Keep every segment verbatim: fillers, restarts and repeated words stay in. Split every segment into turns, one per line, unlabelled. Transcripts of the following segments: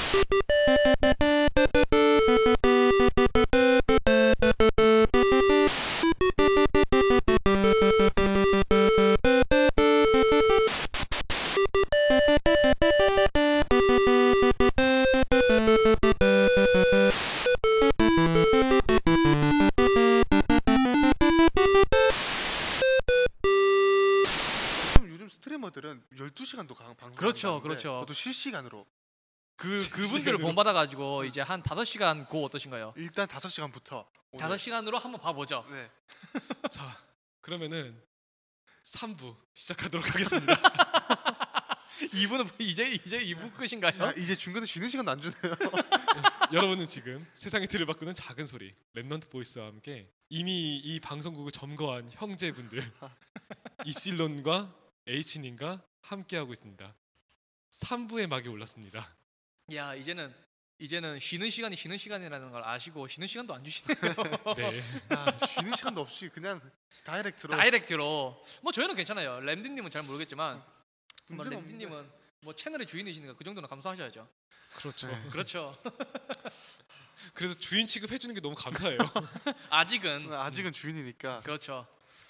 요즘 스트리머들은 열두 시간도 방송
그렇죠, 그렇죠.
그것도 실시간으로.
그 그분들을 본받아가지고 이제 한 다섯 시간 고 어떠신가요?
일단 다섯 시간부터
다섯 시간으로 한번 봐보죠.
네.
자, 그러면은 삼 부 시작하도록 하겠습니다.
이 부는 이제 이제 이 부 끝인가요?
야, 이제 중간에 쉬는 시간도 안 주네요.
여러분은 지금 세상의 틀을 바꾸는 작은 소리 랩넌트 보이스와 함께 이미 이 방송국을 점거한 형제분들 입실론과 H님과 함께하고 있습니다. 삼 부의 막이 올랐습니다.
야, 이제는 이제는 쉬는 시간이 쉬는 시간이라는 걸 아시고 쉬는 시간도 안 주시네요.
네.
야, 쉬는 시간도 없이 그냥 다이렉트로.
다이렉트로. 뭐 저희는 괜찮아요. 램디님은 잘 모르겠지만 뭐
문제는
램디님은 뭐 채널의 주인이시니까 그 정도는 감수하셔야죠.
그렇죠.
네.
그렇죠.
그래서 주인 취급해 주는 게 너무 감사해요.
아직은
아직은 주인이니까.
그렇죠.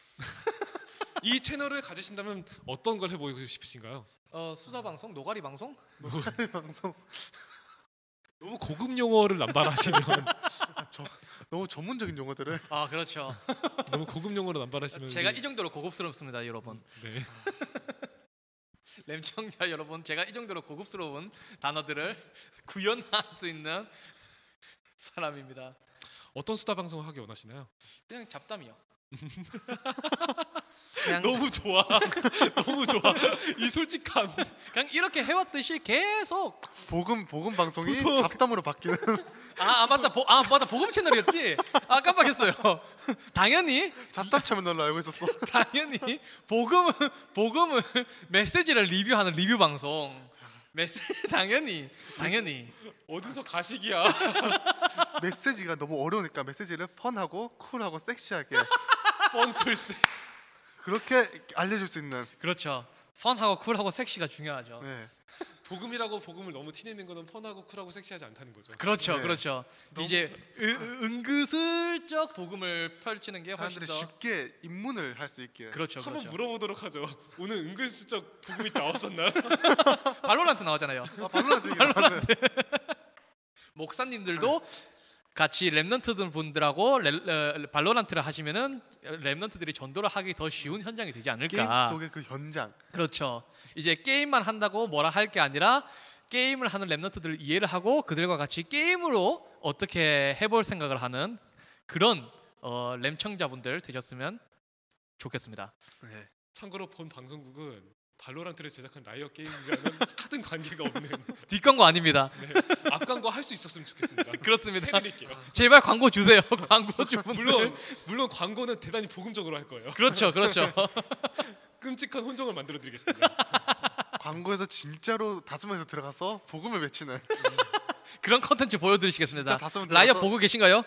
이 채널을 가지신다면 어떤 걸 해보고 싶으신가요?
어, 수다 방송, 노가리 방송?
방송.
너무 고급 용어를 남발하시면
저, 너무 전문적인 용어들을.
아, 그렇죠.
너무 고급 용어를 남발하시면
제가 이 정도로 고급스럽습니다, 여러분.
네.
램청자 여러분, 제가 이 정도로 고급스러운 단어들을 구현할 수 있는 사람입니다.
어떤 수다 방송을 하기 원하시나요?
그냥 잡담이요. 그냥,
너무 좋아. 너무 좋아. 이 솔직함.
그냥 이렇게 해왔듯이 계속.
복음 복음 방송이
보통-
잡담으로 바뀌는.
아, 아 맞다, 보, 아 맞다, 복음 채널이었지. 아, 깜빡했어요. 당연히
잡담 채널로 알고 있었어.
당연히 복음을 복음을 메시지를 리뷰하는 리뷰 방송. 메시지 당연히 당연히.
어디서 가식이야.
메시지가 너무 어려우니까 메시지를 펀하고 쿨하고 섹시하게
펀클스.
그렇게 알려줄 수 있는.
그렇죠. 펀하고 쿨하고 섹시가 중요하죠.
네.
복음이라고 복음을 너무 티내는 거는 펀하고 쿨하고 섹시하지 않다는 거죠.
그렇죠,
네.
그렇죠. 이제 은, 은근슬쩍 복음을 펼치는 게 훨씬
사람들이
더
쉽게 입문을 할 수 있게.
그렇죠,
한번
그렇죠.
물어보도록 하죠. 오늘 은근슬쩍 복음이 나왔었나요?
발로란트 나왔잖아요.
아, 발로란트.
목사님들도 같이 랩넌트 분들하고 레, 어, 발로란트를 하시면은 랩넌트들이 전도를 하기 더 쉬운 현장이 되지
게임
않을까.
속의 그 현장.
그렇죠. 이제 게임만 한다고 뭐라 할 게 아니라 게임을 하는 랩넌트들을 이해를 하고 그들과 같이 게임으로 어떻게 해볼 생각을 하는 그런 어, 램청자분들 되셨으면 좋겠습니다.
네.
참고로 본 방송국은 발로란트를 제작한 라이엇 게임즈와는 하등 관계가 없는
뒷광고 아닙니다.
네, 앞광고 할 수 있었으면 좋겠습니다.
그렇습니다.
해드릴게요.
제발 광고 주세요. 광고 주분들.
물론 물론 광고는 대단히 복음적으로 할 거예요.
그렇죠, 그렇죠.
끔찍한 혼종을 만들어드리겠습니다.
광고에서 진짜로 다스머에서 들어가서 복음을 외치는.
그런 컨텐츠 보여드리시겠습니다.
진짜 다섯 번
라이엇
들어가서-
보고 계신가요?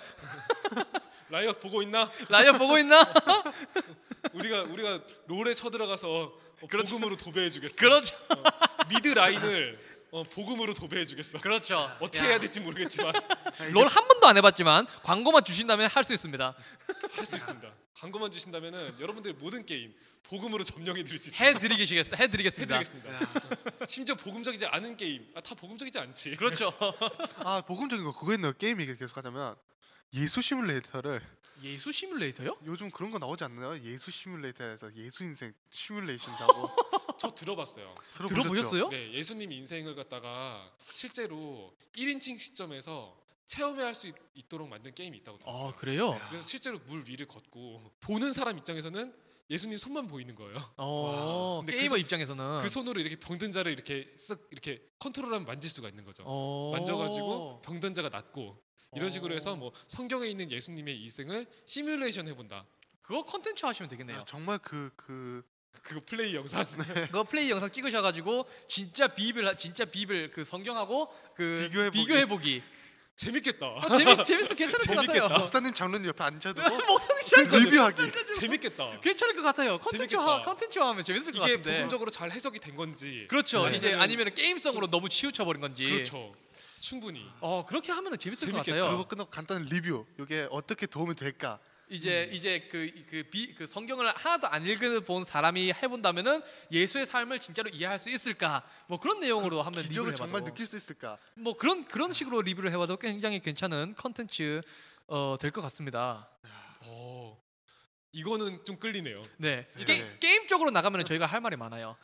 라이엇 보고 있나?
라이엇 보고 있나?
우리가 우리가 롤에 쳐들어가서 어,
그렇죠.
복음으로 도배해주겠어.
그렇죠,
미드 라인을 어, 복음으로 도배해주겠어.
그렇죠.
어떻게
야,
해야 될지 모르겠지만
롤 한 번도 안 해봤지만 광고만 주신다면 할 수 있습니다.
할 수 있습니다. 광고만 주신다면은 여러분들의 모든 게임 복음으로 점령해드릴 수 있습니다.
해드리겠습니다. 해드리겠습니다.
해드리겠습니다. 심지어 복음적이지 않은 게임, 아, 다 복음적이지 않지.
그렇죠.
아 복음적인 거 그거 있네요. 게임 얘기를 계속 하자면 예수 시뮬레이터를
예수 시뮬레이터요?
요즘 그런 거 나오지 않나요? 예수 시뮬레이터에서 예수 인생 시뮬레이션이라고.
저 들어봤어요.
들어보셨죠?
들어보셨어요?
네, 예수님 인생을 갖다가 실제로 일 인칭 시점에서 체험할 수 있, 있도록 만든 게임이 있다고 들었어요.
아, 그래요?
그래서 실제로 물 위를 걷고 보는 사람 입장에서는 예수님 손만 보이는 거예요.
어,
근데
게이머
그,
입장에서는
그 손으로 이렇게 병든 자를 이렇게 쓱 이렇게 컨트롤하면 만질 수가 있는 거죠.
어.
만져가지고 병든 자가 낫고 이런 식으로 해서 뭐 성경에 있는 예수님의 이생을 시뮬레이션 해본다.
그거 컨텐츠 하시면 되겠네요.
아, 정말 그 그
그거 플레이 영상.
그거 플레이 영상 찍으셔가지고 진짜 비빌 진짜 비빌 그 성경하고 그
비교해보기.
비교해보기.
재밌겠다.
어, 재밌 재밌어 괜찮을 것
재밌겠다.
같아요.
목사님 장로님 옆에 앉혀두고
목사님
그
잘
리뷰하기.
재밌겠다.
괜찮을 것 같아요. 컨텐츠화
재밌겠다.
컨텐츠화 하면 재밌을 것
이게
같은데.
복음적으로 잘 해석이 된 건지.
그렇죠.
아니면은
이제 아니면 게임성으로 너무 치우쳐 버린 건지.
그렇죠. 충분히.
어 그렇게 하면은 재밌을 것
재밌겠다.
같아요.
그리고 끝나고 간단한 리뷰. 이게 어떻게 도움이 될까?
이제 이제 그 그 비 그 성경을 하나도 안 읽어본 사람이 해본다면은 예수의 삶을 진짜로 이해할 수 있을까? 뭐 그런 내용으로 한번 리뷰를
기적을
해봐도
정말 느낄 수 있을까?
뭐 그런 그런 식으로 리뷰를 해봐도 굉장히 괜찮은 컨텐츠 어, 될 것 같습니다.
어, 이거는 좀 끌리네요.
네,
네.
게, 게임 쪽으로 나가면 저희가 할 말이 많아요.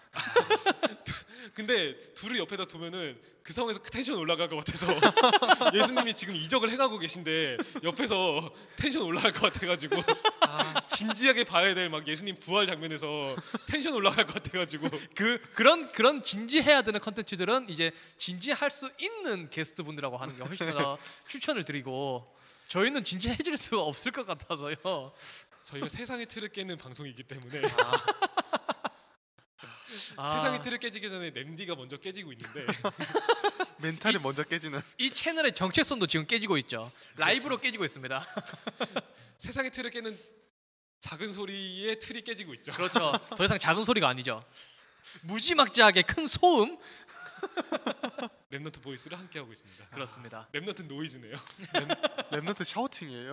근데 둘을 옆에다 두면은 그 상황에서 텐션 올라갈 것 같아서 예수님이 지금 이적을 해가고 계신데 옆에서 텐션 올라갈 것 같아가지고
아,
진지하게 봐야 될 막 예수님 부활 장면에서 텐션 올라갈 것 같아가지고
그 그런 그런 진지해야 되는 컨텐츠들은 이제 진지할 수 있는 게스트 분들하고 하는 게 훨씬 더 추천을 드리고 저희는 진지해질 수가 없을 것 같아서요.
저희가 세상의 틀을 깨는 방송이기 때문에
아,
세상의 틀을 깨지기 전에 램디가 먼저 깨지고 있는데
멘탈이 먼저 깨지는.
이 채널의 정체성도 지금 깨지고 있죠. 라이브로 깨지고 있습니다.
세상의 틀을 깨는 작은 소리의 틀이 깨지고 있죠.
그렇죠. 더 이상 작은 소리가 아니죠. 무지막지하게 큰 소음.
랩너트 보이스를 함께 하고 있습니다.
그렇습니다.
랩너트 노이즈네요.
랩너트 샤우팅이에요.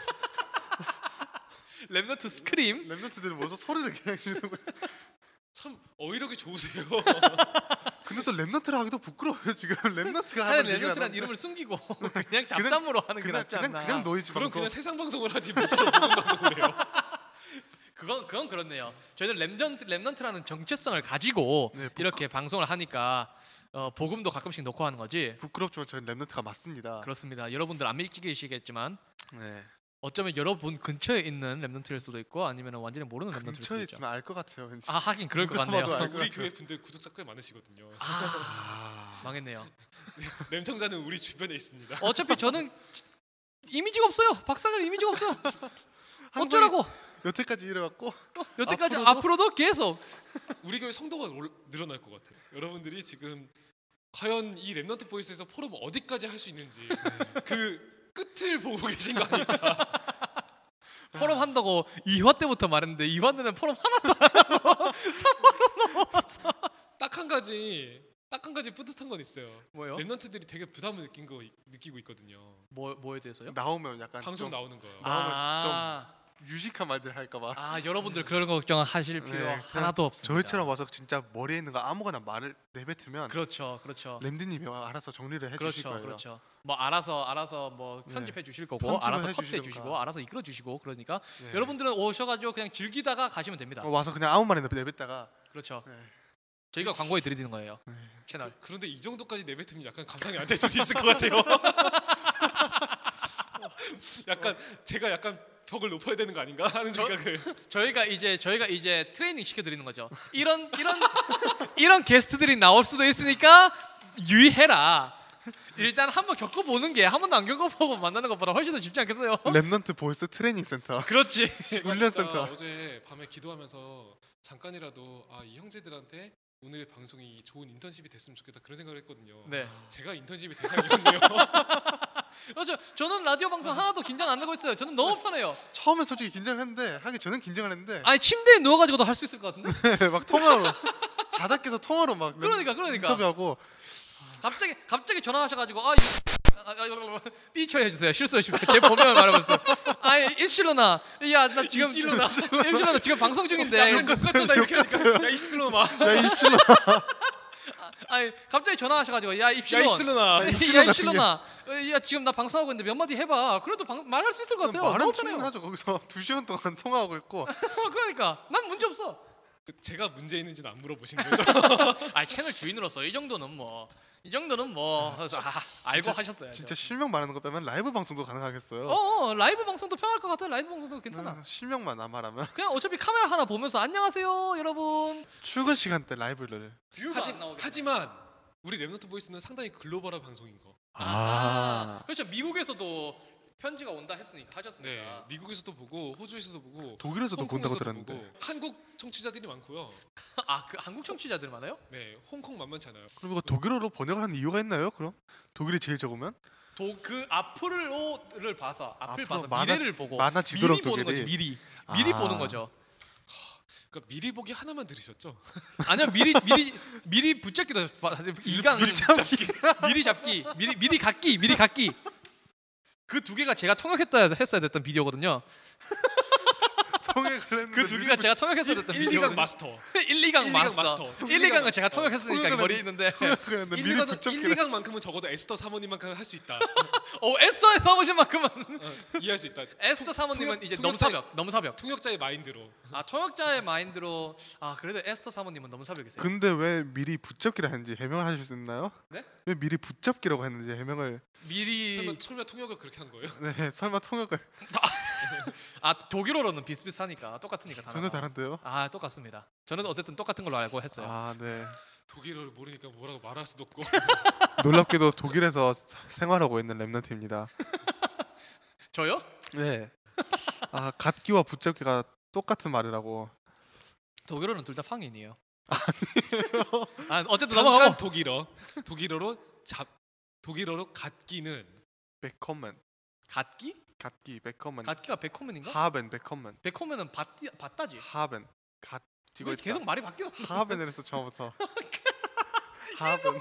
랩너트 스크림.
랩너트들은 뭐서 소리를 그냥 지르는 거예요.
참 어휘력이 좋으세요.
근데 또 랩너트를 하기도 부끄러워요 지금. 랩너트가
차라리
하는 얘기가
랩너트란
나는데.
이름을 숨기고 그냥 잡담으로 하는 게
그냥
낫지
그냥
않나.
그냥 노이즈
그럼
방송.
그냥 세상 방송을 하지 못하고 보는 방송을 해요.
그건 그건 그렇네요. 저희는 랩넌트 랩넌트라는 정체성을 가지고
네, 부-
이렇게 방송을 하니까 어, 복음도 가끔씩 넣고 하는 거지.
부끄럽지만 저는 랩너트가 맞습니다.
그렇습니다. 여러분들 안 믿기시겠지만
네.
어쩌면 여러분 근처에 있는 랩넌트일 수도 있고 아니면 완전히 모르는 랩넌트일 수도
근처에
있죠.
있으면 알 것 같아요. 왠지.
아 하긴 그럴 것
누가
같네요.
봐도 알 것
우리
같아요.
교회 분들 구독자 꽤 많으시거든요.
아 망했네요.
램청자는 우리 주변에 있습니다.
어차피 저는 이미지가 없어요. 박사는 이미지가 없어요.
항상
어쩌라고?
여태까지 이래왔고
어, 여태까지
앞으로도?
앞으로도 계속
우리 교회 성도가 올- 늘어날 것 같아요. 여러분들이 지금 과연 이 랩넌트 보이스에서 포럼 어디까지 할 수 있는지 그 끝을 보고 계신 거 아닐까.
포럼 한다고 이 화 때부터 말했는데 이 화 때는 포럼 하나도 안 하고 삼 화로 넘어왔어.
딱 한 가지 딱 한 가지 뿌듯한 건 있어요.
뭐요?
랩넌트들이 되게 부담을 느낀 거 느끼고 있거든요.
뭐 뭐에 대해서요?
나오면 약간
방송
좀
나오는 거요.
아,
유식한 말들 할까봐.
아 여러분들 그런 걱정 하실 필요
네, 그냥
하나도 없습니다.
저희처럼 와서 진짜 머리에 있는 거 아무거나 말을 내뱉으면
그렇죠, 그렇죠,
램디님이 알아서 정리를 해주실
그렇죠,
거예요.
그렇죠. 뭐 알아서 알아서 뭐 편집해 주실 거고
편집을
알아서 컷해
해주시던가.
주시고 알아서 이끌어 주시고 그러니까
네.
여러분들은 오셔가지고 그냥 즐기다가 가시면 됩니다.
어, 와서 그냥 아무 말이나 내뱉다가
그렇죠.
네.
저희가 광고해 드리는 거예요. 채널.
그, 그런데 이 정도까지 내뱉으면 약간 감당이 안 될 수도 있을 것 같아요. 약간 제가 약간 벽을 높여야 되는 거 아닌가 하는
저-
생각을.
저희가 이제 저희가 이제 트레이닝 시켜 드리는 거죠. 이런 이런 이런 게스트들이 나올 수도 있으니까 유의해라. 일단 한번 겪어보는 게 한 번도 안 겪어보고 만나는 것보다 훨씬 더 쉽지 않겠어요?
랩넌트 보이스 트레이닝 센터
그렇지.
훈련
제가
센터.
어제 밤에 기도하면서 잠깐이라도 아, 이 형제들한테 오늘의 방송이 좋은 인턴십이 됐으면 좋겠다 그런 생각을 했거든요.
네.
제가 인턴십이 대상이었네요.
맞죠. 저는 라디오 방송 하나도 긴장 안 하고 있어요. 저는 너무 편해요.
처음에 솔직히 긴장을 했는데 하기 전엔 긴장을 했는데
아니 침대에 누워가지고도 할 수 있을 것 같은데.
막 통화로 자다께서 통화로 막
그러니까 그러니까.
인터뷰하고
갑자기 갑자기 전화하셔가지고 아, 이, 아, 아, 아, 삐쳐 해주세요. 실수해주세요. 제 본명을 말해봤어. 아니 입실로나, 야 나 지금
입실로나.
입실로나 지금 방송 중인데.
약간 똑같잖아 이렇게 하니까 야 이슬로마.
야 입술로
아니 갑자기 전화하셔가지고 야
야
입실로.
이슬로나.
야
입실로나
입실로나. 야 지금 나 방송하고 있는데 몇 마디 해봐. 그래도 방, 말할 수 있을 것 같아요.
말은
너무 편해요.
충분하죠. 거기서 두 시간 동안 통화하고 있고
그러니까 난 문제 없어.
그 제가 문제 있는지는 안 물어보시는 거죠?
아 채널 주인으로서 이 정도는 뭐 이 정도는 뭐 그래서 아, 알고
진짜-
하셨어요.
진짜 실명 말하는 거 빼면 라이브 방송도 가능하겠어요.
어, 어 라이브 방송도 편할 것 같아. 라이브 방송도 괜찮아.
음, 실명만 남아라면
그냥 어차피 카메라 하나 보면서 안녕하세요 여러분.
출근 시간 때 라이브를
뷰가
하지,
안 나오게.
하지만 우리 랩너트 보이스는 상당히 글로벌한 방송인 거.
아, 그렇죠. 미국에서도 편지가 온다 했으니까 하셨으니까.
네, 미국에서도 보고 호주에서도 보고
독일에서도 본다고
홍콩에서도
들었는데
보고 한국 청취자들이 많고요.
아, 그 한국 청취자들 많아요?
네, 홍콩 만만치 않아요.
그럼 이거 독일어로 번역을 하는 이유가 있나요? 그럼 독일이 제일 적으면
도 그 앞으로를 봐서 앞을
앞으로
봐서
만화
미래를
지-
보고
만화 지도록
미리 보는 거지.
독일이.
미리 미리
아.
보는 거죠.
그러니까 미리 보기 하나만 들으셨죠?
아니요 미리 미리 미리 붙잡기도 이강
미리 잡기.
미리 잡기 미리 미리 갖기 미리 갖기 그 두 개가 제가 통역했다 했어야 됐던 비디오거든요.
통역을 했는데
그 두 개가 제가 통역했어야 됐던
일,
비디오.
이강 마스터.
일, 이강
일, 이강
마스터.
마스터.
일, 이강은 제가 통역했으니까
통역을
머리에 있는데.
통역을 했는데
일,
미리
이강,
붙잡기를.
일, 이강만큼은 적어도 에스더 사모님만큼 할 수 있다.
어 에스터에 써보신 만큼은
어, 이해할 수 있다.
에스터 사모님은
통역-
이제
통역자의-
넘사벽 넘사벽.
통역자의 마인드로.
아 통역자의 마인드로 아 그래도 에스터 사모님은 넘사벽이세요.
근데 왜 미리 붙잡기를 했는지 해명하실 수 있나요?
네?
왜 미리 붙잡기라고 했는지 해명을.
미리
설마 설마 통역을 그렇게 한 거예요?
네, 설마 통역을
아 독일어로는 비슷비슷하니까 똑같으니까 단어가.
전혀 다른데요?
아 똑같습니다. 저는 어쨌든 똑같은 걸로 알고 했어요.
아, 네.
독일어를 모르니까 뭐라고 말할 수도 없고.
놀랍게도 독일에서 사- 생활하고 있는 랩런트입니다.
저요?
네. 아, 갓기와 붙잡기가 똑같은 말이라고.
독일어는 둘 다 팡인이에요. 아 어쨌든
잠깐
넘어가고.
독일어. 독일어로 잡 독일어로 갓기는
베컴men.
갓기?
갓기, 베컴men.
갓기가 베코멘인가?
하벤, 베컴men.
베코멘은 밭 밭다지.
하벤. 갓 찍어
왜
있다.
계속 말이 바뀌어?
하벤을 했어 처음부터. 하벤.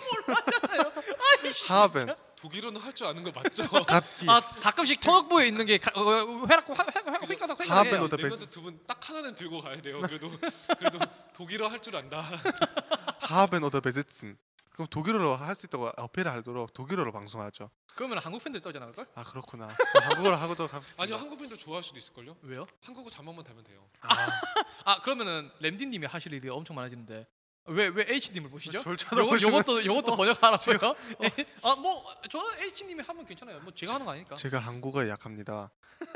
하벤.
독일어는 할 줄 아는 거 맞죠?
갓기.
아 가끔씩 통역부에 있는 게 가- 어, 회락 휙가닥
하벤
휙가닥해요.
오더 베-
랩런트 두 분 딱 하나는 들고 가야 돼요. 그래도 그래도 독일어 할 줄 안다.
하벤 오더 베제츠. 그럼 독일어로 할 수 있다고 어필을 하도록 독일어로 방송하죠.
그러면 한국 팬들 떠지 않을 걸?
아, 그렇구나. 그럼 한국어로 하도록 하겠습니다.
아니요 한국 팬도 좋아할 수도 있을걸요.
왜요?
한국어 자막만 달면 돼요.
아,
아 그러면은 램디님이 하실 일이 엄청 많아지는데 왜 왜 H님을 보시죠?
절
요거
쳐다보시는-
요것도 요것도 번역하라고요? 아뭐 저는 H님이 하면 괜찮아요. 뭐 제가 하는 거 아니니까.
제가 한국어에 약합니다.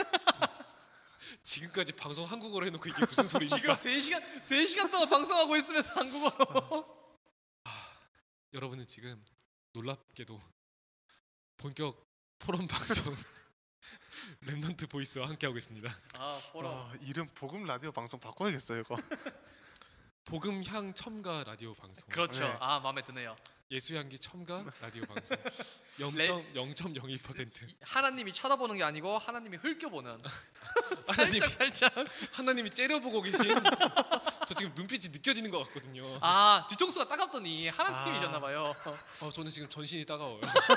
지금까지 방송 한국어로 해놓고 이게 무슨
지금
소리입니까?
세 시간 세 시간 동안 방송하고 있으면서 한국어로.
여러분은 지금 놀랍게도 본격 포럼 방송 랩넌트 보이스와 함께하고 있습니다.
아 보라.
아, 이름 복음 라디오 방송 바꿔야겠어요 이거.
복음향 첨가 라디오 방송.
그렇죠.
네.
아 마음에 드네요.
예수향기 첨가 라디오 방송. 영 점 영일 퍼센트.
하나님이 쳐다보는 게 아니고 하나님이 흘겨보는.
하나님-
살짝 살짝.
하나님이 째려보고 계신. 저 지금 눈빛이 느껴지는 것 같거든요.
아 뒤통수가 따갑더니 하나님이셨나 봐요.
어, 저는 지금 전신이 따가워요.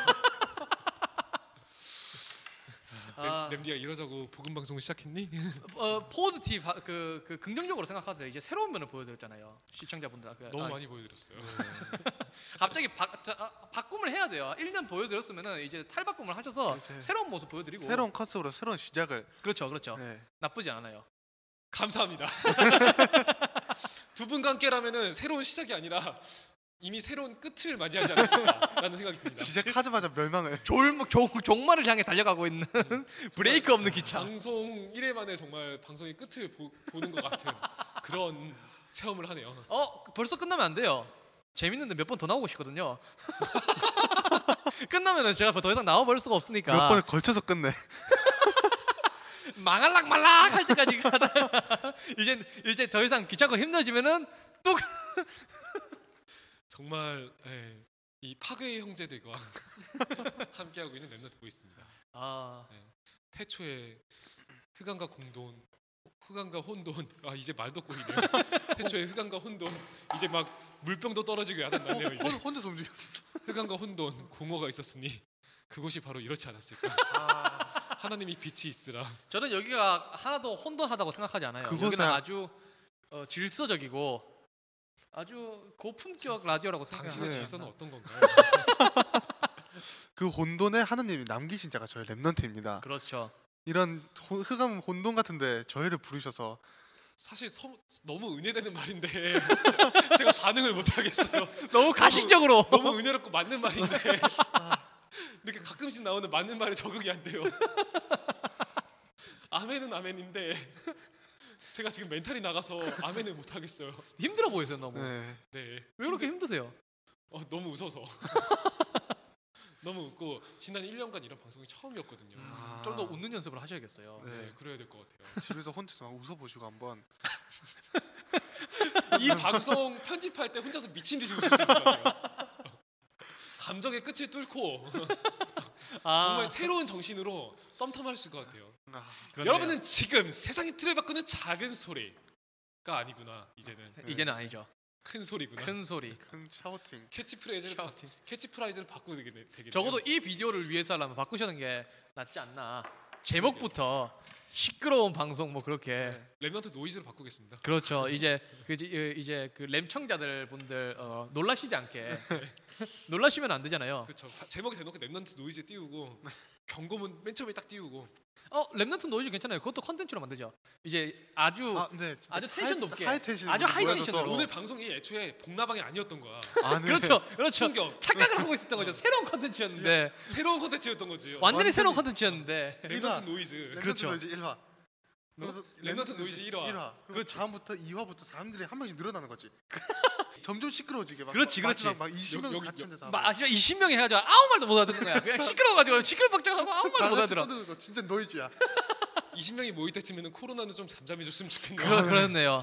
아,
램디가 이러자고 복음 방송을 시작했니?
어, 포워드 티 그, 그 긍정적으로 생각하세요. 이제 새로운 면을 보여드렸잖아요. 시청자분들한테.
너무
아,
많이 보여드렸어요.
갑자기 바, 자, 아, 바꿈을 해야 돼요. 일 년 보여드렸으면은 이제 탈바꿈을 하셔서
이제
새로운 모습 보여드리고.
새로운 컨셉으로 새로운 시작을.
그렇죠, 그렇죠.
네.
나쁘지 않아요.
감사합니다. 두 분과 함께라면은 새로운 시작이 아니라 이미 새로운 끝을 맞이하지 않았을까라는 생각이 듭니다.
시작하자마자 멸망을.
졸 종, 종말을 향해 달려가고 있는 브레이크 없는 기차.
방송 일 회 만에 정말 방송의 끝을 보, 보는 것 같은 그런 체험을 하네요.
어 벌써 끝나면 안 돼요. 재밌는데 몇 번 더 나오고 싶거든요. 끝나면은 제가 더 이상 나와버릴 수가 없으니까.
몇 번에 걸쳐서 끝내.
망할락 말락 할 때까지 가다가 이제 이제 더 이상 귀찮고 힘들어지면은 뚝.
정말 예, 이 파괴의 형제들과 함께하고 있는 랩너트 보이스입니다.
아
태초에 흑암과 공돈, 흑암과 혼돈. 아 이제 말도 꼬이네요. 태초에 흑암과 혼돈. 이제 막 물병도 떨어지고 야단났네요. 이제
혼, 혼자서 움직였어.
흑암과 혼돈, 공허가 있었으니 그곳이 바로 이렇지 않았을까.
아,
하나님이 빛이 있으라.
저는 여기가 하나도 혼돈하다고 생각하지 않아요.
그곳은
여기는
아-
아주 어, 질서적이고 아주 고품격 라디오라고
당신의
생각해요.
질서는 어떤 건가요?
그 혼돈에 하느님이 남기신 자가 저희 랩런트입니다.
그렇죠.
이런 호- 흑암 혼돈 같은데 저희를 부르셔서
사실 서, 너무 은혜되는 말인데 제가 반응을 못 하겠어요.
너무 가식적으로.
너무 은혜롭고 맞는 말인데 이렇게 가끔씩 나오는 맞는 말에 적응이 안 돼요. 아멘은 아멘인데 제가 지금 멘탈이 나가서 아멘을 못 하겠어요.
힘들어 보이세요 너무.
네.
네,
왜 그렇게 힘드세요?
어, 너무 웃어서 너무 웃고 지난 일 년간 이런 방송이 처음이었거든요.
아.
좀 더 웃는 연습을 하셔야겠어요.
네.
네, 그래야 될 것 같아요.
집에서 혼자서 막 웃어보시고 한번.
이 방송 편집할 때 혼자서 미친 듯이 웃을 수 있을 것 같아요. 감정의 끝을 뚫고
아,
정말 새로운 정신으로 썸탐할 수 있을 것 같아요.
아,
그렇네요.
여러분은 지금 세상의 틀을 바꾸는 작은 소리 아니구나 이제는
네.
이제는 아니죠.
큰 소리구나.
큰 소리.
큰 샤우팅.
캐치프레이즈를 바,
샤우팅.
캐치프라이즈를 바꾸게 되겠네요.
적어도 이 비디오를 위해서라면 바꾸시는 게 낫지 않나. 제목부터 시끄러운 방송 뭐 그렇게.
네, 랩넌트 노이즈로 바꾸겠습니다.
그렇죠. 이제 그 이제, 이제 그 램청자들 분들 어, 놀라시지 않게 놀라시면 안 되잖아요.
그렇죠. 제목에 대놓고 랩넌트 노이즈 띄우고 경고문 맨 처음에 딱 띄우고
어 랩넌트 노이즈 괜찮아요. 그것도 컨텐츠로 만들죠. 이제 아주
아, 네. 진짜
아주 텐션
하이-
높게.
하이 텐션.
아주 하이 텐션으로.
오늘 방송이 애초에 복나방이 아니었던 거야.
아, 네.
그렇죠. 그렇죠.
충격.
착각을 하고 있었던 거죠. 새로운 컨텐츠였는데
새로운 콘텐츠였던 거지.
완전히
완전히-
새로운 컨텐츠였는데.
랩넌트 노이즈.
랩넌트
그렇죠.
노이즈 일 화. 그래서
랩넌트 노이즈 일 화.
일 화. 그리고 다음부터 이 화부터 사람들이 한 명씩 늘어나는 거지. 점점 시끄러워지게 막.
그렇지,
막
그렇지.
마지막 막 이십 명
여기-
같이 앉아서.
막 아시죠? 이십 명이 해가지고 아무 말도 못 알아듣는 거야. 그냥 시끄러워가지고 시끌벅적하고 아무 말도 못 알아들어.
거 진짜 노이즈야.
이십 명이 모일 때쯤에는 코로나는 좀 잠잠해졌으면 좋겠네요.
그러, 그렇네요.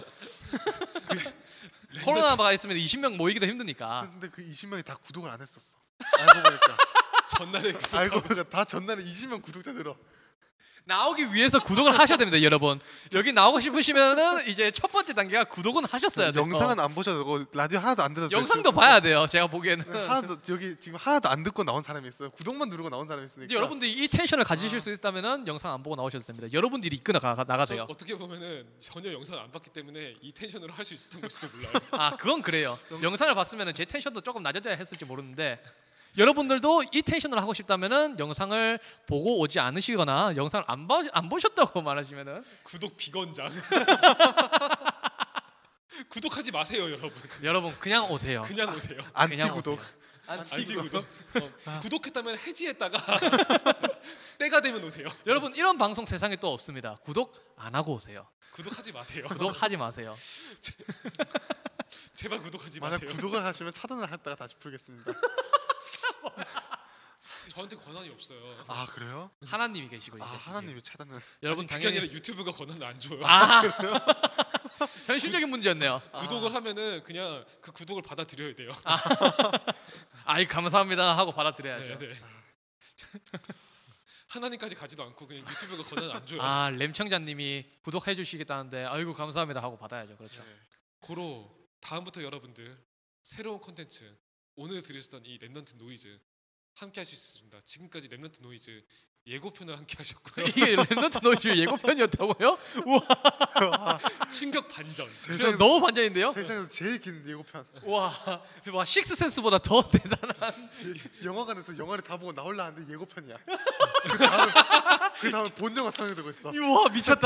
코로나가 있으면 이십 명 모이기도 힘드니까.
근데 그 이십 명이 다 구독을 안 했었어. 알고 보니까.
전날에 그
알고 보니까 다 전날에 이십 명 구독자 늘어.
나오기 위해서 구독을 하셔야 됩니다, 여러분. 여기 나오고 싶으시면은 이제 첫 번째 단계가 구독은 하셨어야 돼요.
영상은 안 보셔도 되고 라디오 하나도 안 들어도
영상도 봐야 돼요. 제가 보기에는.
네, 하나도 여기 지금 하나도 안 듣고 나온 사람이 있어요. 구독만 누르고 나온 사람이 있으니까.
이제 여러분들이 이 텐션을 가지실 수 있다면은 영상 안 보고 나오셔도 됩니다. 여러분들이 이끌어 가,
저
나가세요.
어떻게 보면은 전혀 영상을 안 봤기 때문에 이 텐션으로 할 수 있었던 걸지도 몰라요.
아, 그건 그래요. 영상을 봤으면은 제 텐션도 조금 낮아져야 했을지 모르는데 여러분들도 이 텐션을 하고 싶다면은 영상을 보고 오지 않으시거나 영상을 안, 봐, 안 보셨다고 말하시면은
구독 비건장. 구독하지 마세요, 여러분.
여러분 그냥 오세요.
그냥 오세요.
안티
그냥
구독.
오세요. 안티
안티
구독.
구독. 어, 구독했다면 해지했다가 때가 되면 오세요.
여러분 이런 방송 세상에 또 없습니다. 구독 안 하고 오세요.
구독하지 마세요.
구독하지 마세요.
제발 구독하지
만약
마세요.
구독을 하시면 차단을 했다가 다시 풀겠습니다.
저한테 권한이 없어요.
아 그래요?
하나님이 계시고
아
이제
하나님이 차단을.
여러분
그게
당연히
아니라 유튜브가 권한을 안 줘요.
아 현실적인 문제였네요.
구독을 하면은 그냥 그 구독을 받아들여야 돼요.
아이 감사합니다 하고 받아들여야죠.
네, 네. 하나님까지 가지도 않고 그냥 유튜브가 권한을 안 줘요.
아 램청자님이 구독해 주시겠다는데 아이고 감사합니다 하고 받아야죠. 그렇죠.
네.
고로 다음부터 여러분들 새로운 콘텐츠 오늘 들으셨던 이 랩넌트 노이즈 함께 할 수 있습니다. 지금까지 랩넌트 노이즈 예고편을 함께 하셨고요.
이게 랩넌트 노이즈 예고편이었다고요? 우와
충격 반전.
그냥 너무 반전인데요?
세상에서 제일 긴 예고편.
와, 와 식스센스보다 더 대단한.
영화관에서 영화를 다 보고 나올라 하는데 예고편이야. 그 다음 그 다음에 본 영화 상영되고 있어.
우와 미쳤다.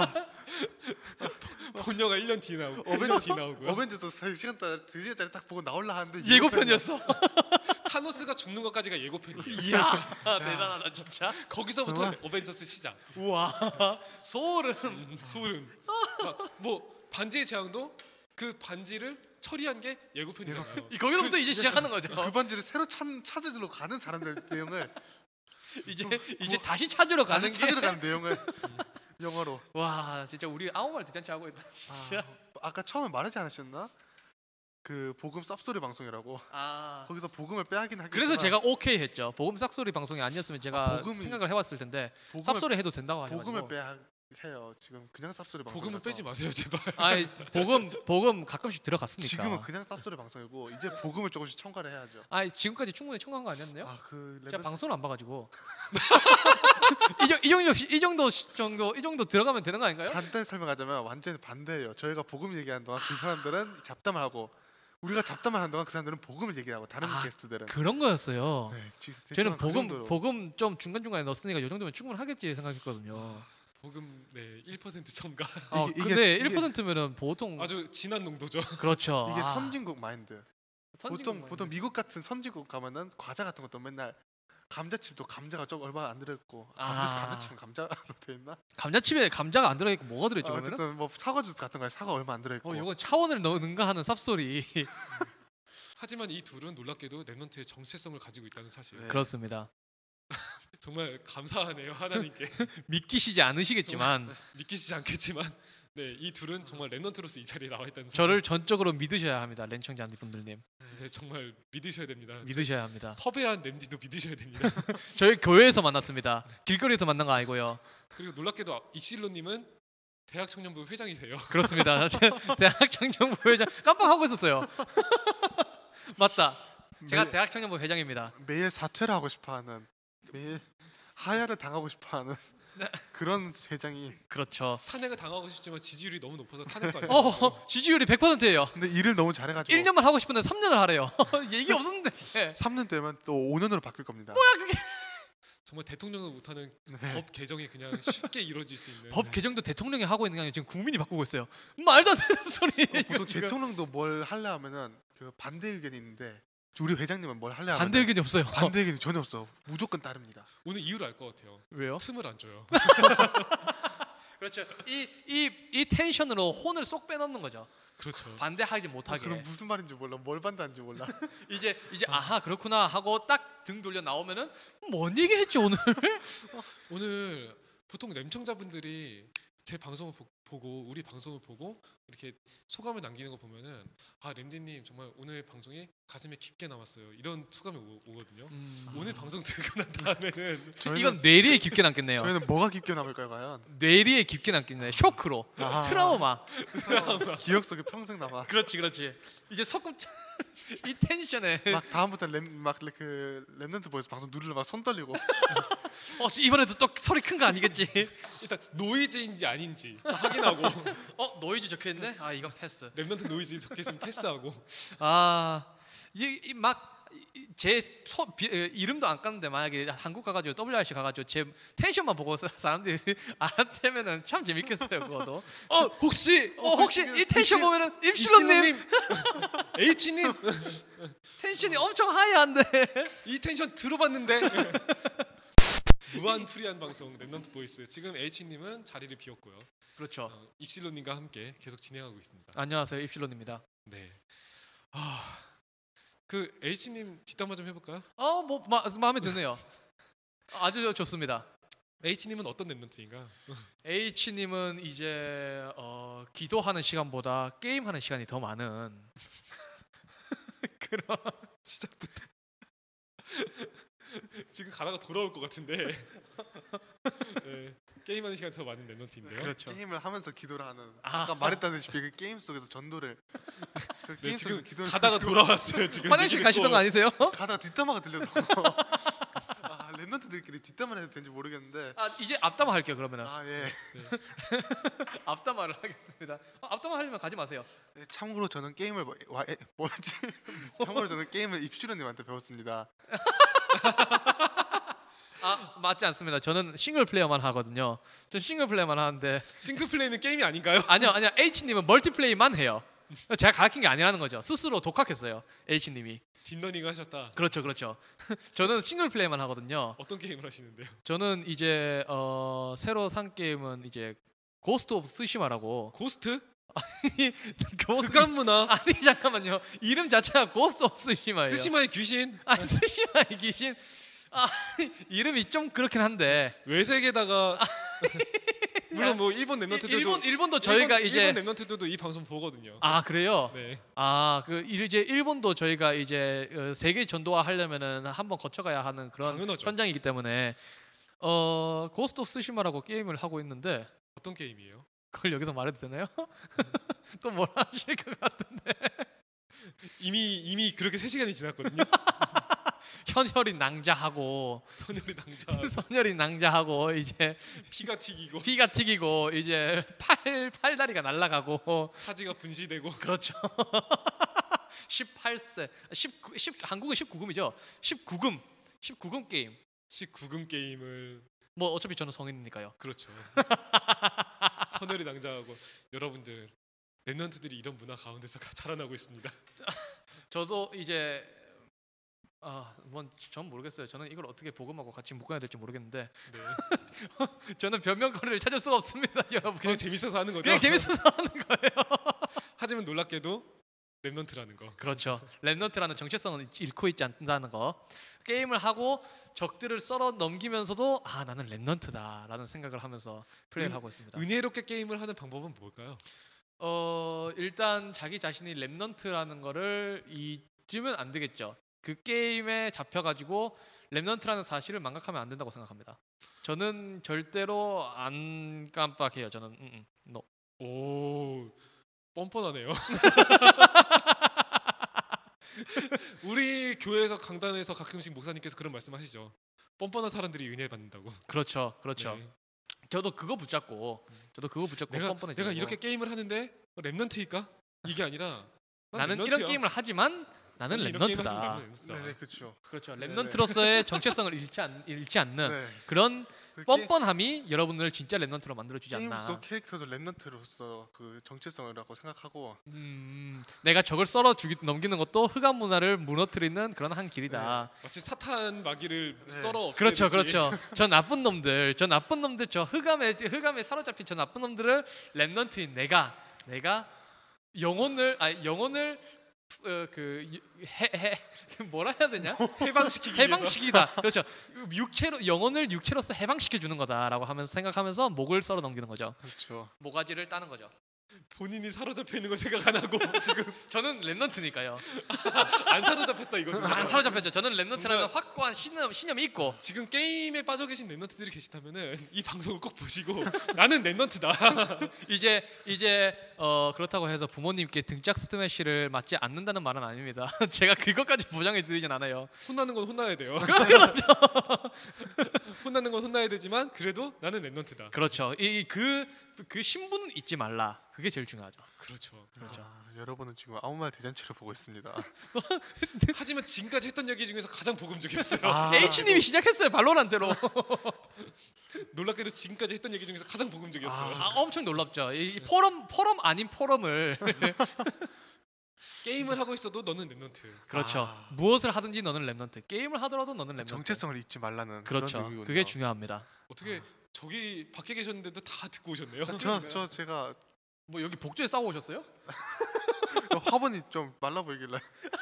본 영화 일 년 뒤에 나오고 일 년
어벤져스
뒤에 나오고요.
어벤져스 세 시간짜리 두 시간짜리 딱 보고 나올라 하는데
예고편이었어.
타노스가 죽는 것까지가 예고편이에요.
이야 대단하다 진짜.
거기서부터
정말?
어벤져스 시작.
우와 소름.
음, 소름. 막 뭐 반지의 제왕도 그 반지를 처리한 게 예고편이잖아요.
이 거기서부터 이제 시작하는 거죠.
그 반지를 새로 찾, 찾으러 가는 사람들 내용을
이제 이제 다시 찾으러 가는
다시
게.
찾으러 가는 내용을 영화로.
와 진짜 우리 아무 말 대잔치 하고 있다 진짜.
아, 아까 처음에 말하지 않으셨나? 그 복음 쌉소리 방송이라고.
아
거기서 복음을 빼야긴 하겠지만.
그래서 제가 오케이 했죠. 복음 싹소리 방송이 아니었으면 제가
아, 복음이-
생각을 해봤을 텐데
복음을,
쌉소리 해도 된다고 하셔가지고.
복음을 빼야 해요. 지금 그냥 쌉소리 방송.
복음은 빼지 마세요, 제발.
아니 복음 복음 가끔씩 들어갔으니까.
지금은 그냥 쌉소리 방송이고 이제 복음을 조금씩 첨가를 해야죠.
아니 지금까지 충분히 청구한 거 아니었나요?
아그
제가
레벨
방송을 안 봐가지고 이, 정- 이 정도 이 정도 정도 이 정도 들어가면 되는 거 아닌가요?
간단히 설명하자면 완전히 반대예요. 저희가 복음 얘기하는 동안 그 사람들은 잡담을 하고 우리가 잡담을 하는 동안 그 사람들은 복음을 얘기하고 다른
아,
게스트들은.
그런 거였어요.
네, 지금
저는
대충 그
복음
정도로.
복음 좀 중간 중간에 넣었으니까 이 정도면 충분하겠지 생각했거든요.
복음 네 일 퍼센트 첨가.
어,
이게-
근데
이게-
일 퍼센트면은 보통
아주 진한 농도죠.
그렇죠.
이게
아,
선진국 마인드.
선진국
보통
마인드.
보통 미국 같은 선진국 가면은 과자 같은 것도 맨날 감자칩도 감자가 좀 얼마 안 들어있고 감자
아.
감자칩은 감자로 돼 있나?
감자칩에 감자가 안 들어있고 뭐가 들어있죠?
아,
그러면은?
어쨌든 뭐 사과 주스 같은 거에 사과 얼마 안 들어있고.
어, 이건 차원을 넣는가 하는 쌉소리.
하지만 이 둘은 놀랍게도 랩넌트의 정체성을 가지고 있다는 사실.
네.
그렇습니다.
정말 감사하네요, 하나님께.
믿기시지 않으시겠지만
믿기시지 않겠지만 네, 이 둘은 정말 랩넌트로서 이 자리에 나와 있다는 사실.
저를 전적으로 믿으셔야 합니다, 렌청자 분들님.
네, 정말 믿으셔야 됩니다.
믿으셔야 합니다.
섭외한 램디도 믿으셔야 됩니다.
저희 교회에서 만났습니다. 길거리에서 만난 거 아니고요.
그리고 놀랍게도 입실로님은 대학 청년부 회장이세요.
그렇습니다. 제 대학 청년부 회장 깜빡하고 있었어요. 맞다. 제가
매-
대학 청년부 회장입니다.
매일 사퇴를 하고 싶어하는, 매일 하야를 당하고 싶어하는
네.
그런 회장이.
그렇죠.
탄핵을 당하고 싶지만 지지율이 너무 높아서 탄핵도 안
어,
해요.
지지율이 백 퍼센트예요.
근데 일을 너무 잘해가지고
일 년만 하고 싶은데 삼 년을 하래요. 얘기 없었는데.
삼 년 되면 또 오 년으로 바뀔 겁니다.
정말 대통령도 못하는
네.
법 개정이 그냥 쉽게 이루어질 수 있는.
법 개정도 대통령이 하고 있는 게 아니라 지금 국민이 바꾸고 있어요. 말도 안 되는 소리.
보통 대통령도 뭘 하려 하면은 그 반대 의견이 있는데 우리 회장님은 뭘 하려 하면
반대 의견이 없어요.
반대 의견이 전혀 없어. 무조건 따릅니다.
오늘 이유를 알 것 같아요.
왜요?
틈을 안 줘요.
그렇죠. 이 이 이 텐션으로 혼을 쏙 빼놓는 거죠.
그렇죠.
반대하지 못하게.
그럼 무슨 말인지 몰라. 뭘 반대하는지 몰라.
이제 이제 아하 그렇구나 하고 딱 등 돌려 나오면은 뭔 얘기했지 오늘?
오늘 보통 램청자분들이 제 방송을 보, 보고 우리 방송을 보고 이렇게 소감을 남기는 거 보면은 아 램디님 정말 오늘 방송이 가슴에 깊게 남았어요. 이런 소감이 오, 오거든요.
음,
오늘 방송 듣고 난 다음에는
저희는,
이건 뇌리에 깊게 남겠네요.
저희는 뭐가 깊게 남을까요, 과연?
뇌리에 깊게 남겠네. 쇼크로,
아.
트라우마.
기억 속에 평생 남아.
그렇지, 그렇지. 이제 소금 이 텐션에
막 다음부터 램막그 램넌트 보이스 방송 누르려 막 손 떨리고.
어 이번에도 또 소리 큰 거 아니겠지?
일단 노이즈인지 아닌지 확인하고
어 노이즈 적혀 있네. 아 이건 패스.
랩넌트 노이즈 적혀있으면 패스하고.
아이막제 이름도 안 깠는데 만약에 한국 가가지고 더블유알씨 가가지고 제 텐션만 보고 사람들이 알아채면은 참 재밌겠어요 그거도.
어 혹시
어 혹시 이 텐션 보면은 입실론님
H님
텐션이 엄청 하이한데.
이 텐션 들어봤는데. 무한 프리한 방송 랩넌트 보이스. 지금 H님은 자리를 비웠고요.
그렇죠.
어, 입실론님과 함께 계속 진행하고 있습니다.
안녕하세요 입실론입니다.
네. 아, 그 H님 뒷담화 좀 해볼까요?
어뭐 마음에 드네요. 아주 좋습니다.
H님은 어떤 랩넌트인가?
H님은 이제 어, 기도하는 시간보다 게임하는 시간이 더 많은 그런.
시작부터 지금 가다가 돌아올 것 같은데. 네, 게임하는 시간 더 많은 랩넌트인데요.
그렇죠.
게임을 하면서 기도를 하는.
아.
아까 말했다시피 그 게임 속에서 전도를. 그
네,
게임
지금
속에서 기도를
가다가 돌아왔어요. 지금
화장실
얘기
가시던
듣고.
거 아니세요?
가다가 뒷담화가 들려서. 아, 랩넌트들끼리 뒷담화를 해도 되는지 모르겠는데.
아 이제 앞담화 할게요 그러면은.
아 예.
앞담화를 하겠습니다. 어, 앞담화 하려면 가지 마세요.
네, 참고로 저는 게임을 뭐, 와, 에, 뭐지? 참고로 저는 게임을 입시로님한테 배웠습니다.
아 맞지 않습니다. 저는 싱글 플레이어만 하거든요. 전 싱글 플레이만 하는데
싱글 플레이는 게임이 아닌가요?
아니요 아니요 H님은 멀티플레이만 해요. 제가 가르친 게 아니라는 거죠. 스스로 독학했어요 H님이.
딥러닝 하셨다.
그렇죠 그렇죠. 저는 싱글 플레이만 하거든요.
어떤 게임을 하시는데요?
저는 이제 어, 새로 산 게임은 이제 고스트 오브 스시마라고.
고스트?
고스트
흑암 문화.
아니 잠깐만요. 이름 자체가 고스트 오브 스시마예요.
스시마의 귀신.
아 스시마의 귀신. 아 이름이 좀 그렇긴 한데.
외색에다가 물론 뭐 일본 랩넌트들도
일본 일본도 저희가
일본,
이제
일본 랩넌트들도 이 방송 보거든요.
아 그래요?
네.
아그 이제 일본도 저희가 이제 어, 세계 전도화 하려면은 한번 거쳐가야 하는 그런
당연하죠.
현장이기 때문에 어 고스트 오브 스시마라고 게임을 하고 있는데
어떤 게임이에요?
그걸 여기서 말해도 되나요? 또 뭐라 하실 것 같은데.
이미 이미 그렇게 세 시간이 지났거든요.
현혈이 낭자하고
선열이 낭자.
선혈이 낭자하고 이제
피가 튀기고
피가 튀기고 이제 팔 팔다리가 날아가고
사지가 분시되고.
그렇죠. 십팔 세 십구 십 한국은 십구 금이죠. 십구 금 십구 금 게임.
십구 금 게임을
뭐 어차피 저는 성인이니까요.
그렇죠. 선열이 낭자하고 여러분들 랩넌트들이 이런 문화 가운데서 자라나고 있습니다.
저도 이제 아뭔전 모르겠어요. 저는 이걸 어떻게 복음하고 같이 묶어야 될지 모르겠는데
네.
저는 변명거리를 찾을 수가 없습니다, 여러분.
그냥 재밌어서 하는 거죠.
그냥 재밌어서 하는 거예요.
하지만 놀랍게도 랩넌트라는 거.
그렇죠. 랩넌트라는 정체성은 잃고 있지 않는다는 거. 게임을 하고 적들을 썰어 넘기면서도 아 나는 랩넌트다라는 생각을 하면서 플레이를
은-
하고 있습니다.
은혜롭게 게임을 하는 방법은 뭘까요?
어 일단 자기 자신이 랩넌트라는 거를 잊으면 안 되겠죠. 그 게임에 잡혀가지고 랩넌트라는 사실을 망각하면 안 된다고 생각합니다. 저는 절대로 안 깜빡해요. 저는 음, 음, no.
오 뻔뻔하네요. 우리 교회에서 강단에서 가끔씩 목사님께서 그런 말씀하시죠. 뻔뻔한 사람들이 은혜 받는다고.
그렇죠, 그렇죠.
네.
저도 그거 붙잡고, 저도 그거 붙잡고
내가
뻔뻔해지고.
내가 이렇게 게임을 하는데 랩넌트일까? 이게 아니라 난
나는
랩넌트야.
이런 게임을 하지만 나는
이런 게임을
랩넌트다.
하지만 랩넌트다.
네네 그렇죠.
그렇죠.
네네.
랩넌트로서의 정체성을 잃지, 않, 잃지 않는
네.
그런
그
뻔뻔함이 여러분을 진짜 랩넌트로 만들어주지
게임
않나.
속 캐릭터도 랩넌트로서 그 정체성이라고 생각하고
음, 내가 적을 썰어 주기, 넘기는 것도 흑암 문화를 무너뜨리는 그런 한 길이다.
마치 사탄 마귀를
네.
썰어 없애듯이.
그렇죠, 그렇죠. 저 나쁜 놈들, 저 나쁜 놈들, 저 흑암에 흑암에 사로잡힌 저 나쁜 놈들을 랩넌트인 내가, 내가 영혼을, 아니 영혼을 어, 그 해, 해, 뭐라 해야 되냐?
해방시키기 위해서.
해방시키다. 그렇죠. 육체로 영혼을 육체로서 해방시켜 주는 거다라고 하면서 생각하면서 목을 썰어 넘기는 거죠.
그렇죠.
모가지를 따는 거죠.
본인이 사로잡혀 있는 걸 생각 안 하고 지금
저는 랩넌트니까요.
안 사로잡혔다 이거죠.
안 사로잡혔죠. 저는 랩넌트라는
정말-
확고한 신념, 신념이 있고.
지금 게임에 빠져 계신 랩넌트들이 계시다면은 이 방송을 꼭 보시고 나는 랩넌트다.
이제 이제 어, 그렇다고 해서 부모님께 등짝 스매시를 맞지 않는다는 말은 아닙니다. 제가 그것까지 보장해 드리진 않아요.
혼나는 건 혼나야 돼요.
그렇죠.
혼나는 건 혼나야 되지만 그래도 나는 랩넌트다.
그렇죠. 이그그 그 신분 잊지 말라. 그게 제일 중요하죠.
그렇죠.
그렇죠.
아, 여러분은 지금 아무 말 대잔치를 보고 있습니다.
하지만 지금까지 했던 얘기 중에서 가장 복음적이었어요.
아,
H님이 시작했어요. 발로란테로.
놀랍게도 지금까지 했던 얘기 중에서 가장 복음적이었어요.
아, 엄청 놀랍죠. 이 포럼 포럼 아닌 포럼을
게임을 하고 있어도 너는 랩넌트.
그렇죠.
아.
무엇을 하든지 너는 랩넌트. 게임을 하더라도 너는 랩넌트.
정체성을 잊지 말라는
그렇죠.
그런 의미군요.
그게 중요합니다.
어떻게 저기 밖에 계셨는데도 다 듣고 오셨네요.
저, 저 제가
뭐 여기 복도에 싸워 오셨어요?
화분이 좀 말라 보이길래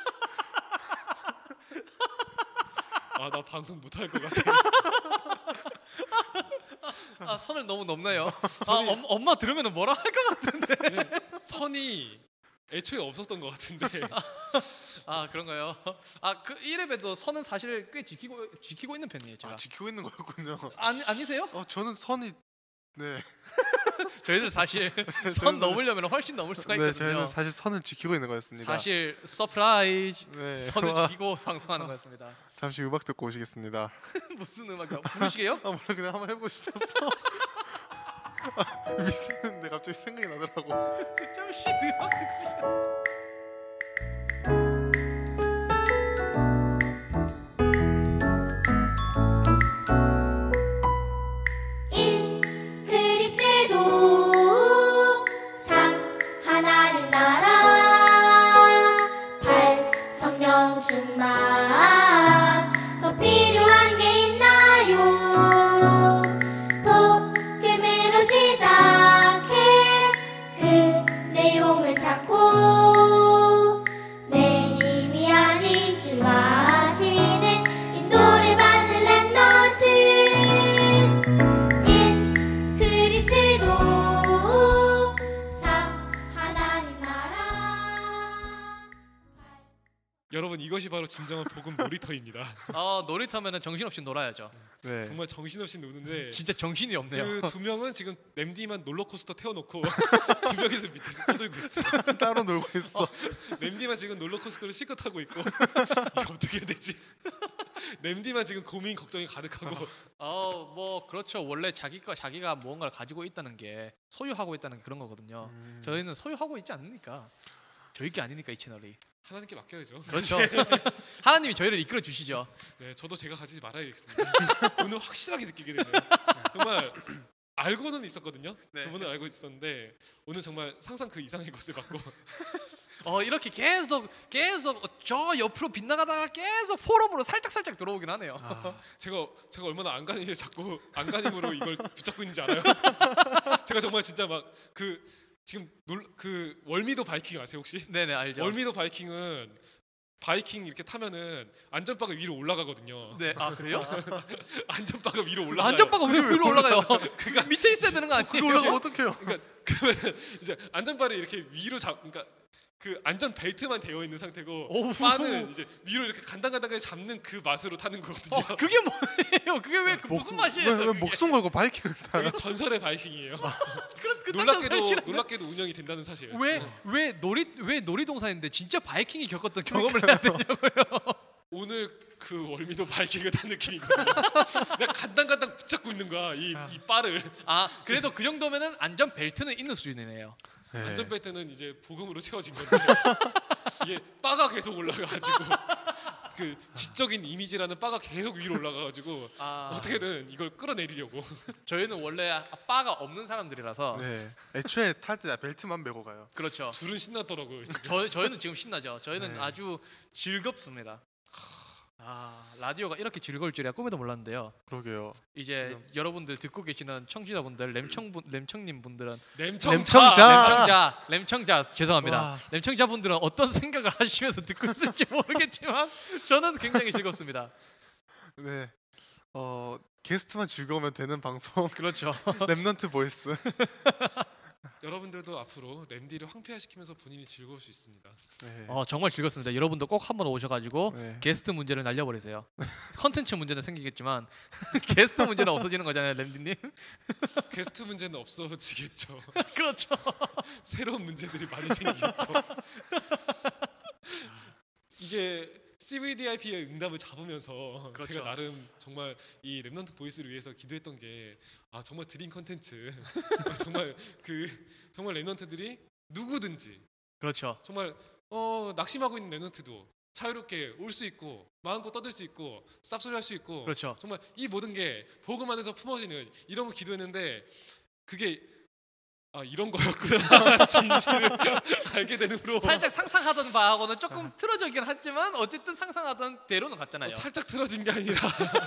아 나 방송 못할 것 같아.
아 선을 너무 넘나요? 아 엄, 엄마 들으면 뭐라 할 것 같은데.
선이 애초에 없었던 것 같은데.
아 그런가요? 아그 이랩에도 선은 사실 꽤 지키고 지키고 있는 편이에요. 제가.
아, 지키고 있는 거였군요.
아니 아니세요?
어 저는 선이 네.
저희들 사실 선
저희는-
넘으려면 훨씬 넘을 수가
네,
있거든요.
저희는 사실 선을 지키고 있는 거였습니다.
사실 서프라이즈
네.
선을
와,
지키고 방송하는 거였습니다.
잠시 음악 듣고 오시겠습니다.
무슨 음악이요? 부르시게요?
아 몰라 그냥 한번 해보고 싶었어. 아, 미치는데 갑자기 생각이 나더라고.
잠시 음악 듣고.
일 그리스도 삼 하나님 나라 팔 성령 충만 더 필요한 게 있나요 복음으로 시작해 그 내용을 찾고 내 힘이 아닌 주가 하시는 인도를 받는 랩넌트 일 그리스도 삼 하나님 나라
여러분 이것이 바로 진정한 복음 놀이터입니다.
아 놀이터면은 정신없이 놀아야죠.
네.
정말 정신없이 노는데
진짜 정신이 없네요.
그 두 명은 지금 램디만 롤러코스터 태워놓고 두 명이서 밑에서 떠들고 있어.
따로 놀고 있어.
램디만 지금 롤러코스터를 실컷 타고 있고 이거 어떻게 해야 되지? 램디만 지금 고민 걱정이 가득하고
어뭐 그렇죠. 원래 자기가 자기가 무언가를 가지고 있다는 게 소유하고 있다는 게 그런 거거든요.
음.
저희는 소유하고 있지 않으니까 저희 게 아니니까 이 채널이.
하나님께 맡겨야죠.
그렇죠. 하나님이 저희를 이끌어 주시죠.
네, 저도 제가 가지지 말아야겠습니다. 오늘 확실하게 느끼게 되네요. 정말 알고는 있었거든요.
네.
두 분은 알고 있었는데 오늘 정말 상상 그 이상의 것을 받고
어 이렇게 계속 계속 저 옆으로 빗나가다가 계속 포럼으로 살짝 살짝 들어오긴 하네요.
아,
제가 제가 얼마나 안간힘을 자꾸 안간힘으로 이걸 붙잡고 있는지 알아요? 제가 정말 진짜 막 그 지금 놀, 그 월미도 바이킹 아세요 혹시?
네네 알죠.
월미도 바이킹은 바이킹 이렇게 타면은 안전바가 위로 올라가거든요.
네, 아 그래요?
안전바가 위로 올라가요.
안전바가 왜 위로 올라가요? 그러니까 밑에 있어야 되는 거 아니에요?
그거 올라가면 어떡해요?
그러니까 그러면 이제 안전바를 이렇게 위로 잡 그러니까 그 안전 벨트만 되어 있는 상태고
오우.
바는 이제 위로 이렇게 간당간당하게 잡는 그 맛으로 타는 거거든요.
어, 그게 뭐예요? 그게 왜 그 무슨 맛이에요?
왜, 왜
그게?
목숨 걸고 바이킹을 타요?
그게 전설의 바이킹이에요.
그런 그딴
놀랍게도
사실은
놀랍게도 운영이 된다는 사실.
왜왜 놀이 왜 놀이동산인데 진짜 바이킹이 겪었던 경험을 해야 되냐고요?
오늘 그 월미도 바이킹을 탄 느낌이거든요. 내가 간당간당 붙잡고 있는 거야 이, 이 바를.
아 그래도 그 정도면은 안전 벨트는 있는 수준이네요.
네.
안전벨트는 이제 보금으로 채워진 건데 이게 바가 계속 올라가가지고 그 지적인 이미지라는 바가 계속 위로 올라가가지고
아
어떻게든 이걸 끌어내리려고.
저희는 원래 바가 없는 사람들이라서
네. 애초에 탈 때 벨트만 메고 가요.
그렇죠.
둘은 신났더라고요 지금.
저 저희는 지금 신나죠. 저희는
네.
아주 즐겁습니다. 아 라디오가 이렇게 즐거울 줄이야 꿈에도 몰랐는데요.
그러게요.
이제
그럼.
여러분들 듣고 계시는 청취자분들 램청분 램청님 분들은
램청자.
램청자.
램청자 램청자 죄송합니다.
와.
램청자분들은 어떤 생각을 하시면서 듣고 있을지 모르겠지만 저는 굉장히 즐겁습니다.
네. 어 게스트만 즐거우면 되는 방송
그렇죠.
랩넌트 보이스.
여러분들도 앞으로 램디를 황폐화시키면서 본인이 즐거울 수 있습니다.
네.
어 정말 즐겁습니다. 여러분도 꼭 한번 오셔가지고
네.
게스트 문제를 날려버리세요. 컨텐츠 문제는 생기겠지만 게스트 문제는 없어지는 거잖아요, 램디님.
게스트 문제는 없어지겠죠.
그렇죠.
새로운 문제들이 많이 생기겠죠. 이게 씨브이디아이피의 응답을 잡으면서
그렇죠.
제가 나름 정말 이 랩넌트 보이스를 위해서 기도했던 게 아 정말 드림 컨텐츠 아, 정말 그 정말 랩넌트들이 누구든지
그렇죠.
정말 어 낙심하고 있는 랩넌트도 자유롭게 올 수 있고 마음껏 떠들 수 있고 쌉소리 할 수 있고
그렇죠.
정말 이 모든 게 복음 안에서 품어지는 이런 걸 기도했는데 그게 아 이런 거였구나 진실을 알게 되는 후로
살짝 상상하던 바하고는 조금 틀어지긴 하지만 어쨌든 상상하던 대로는 같잖아요.
어, 살짝 틀어진 게 아니라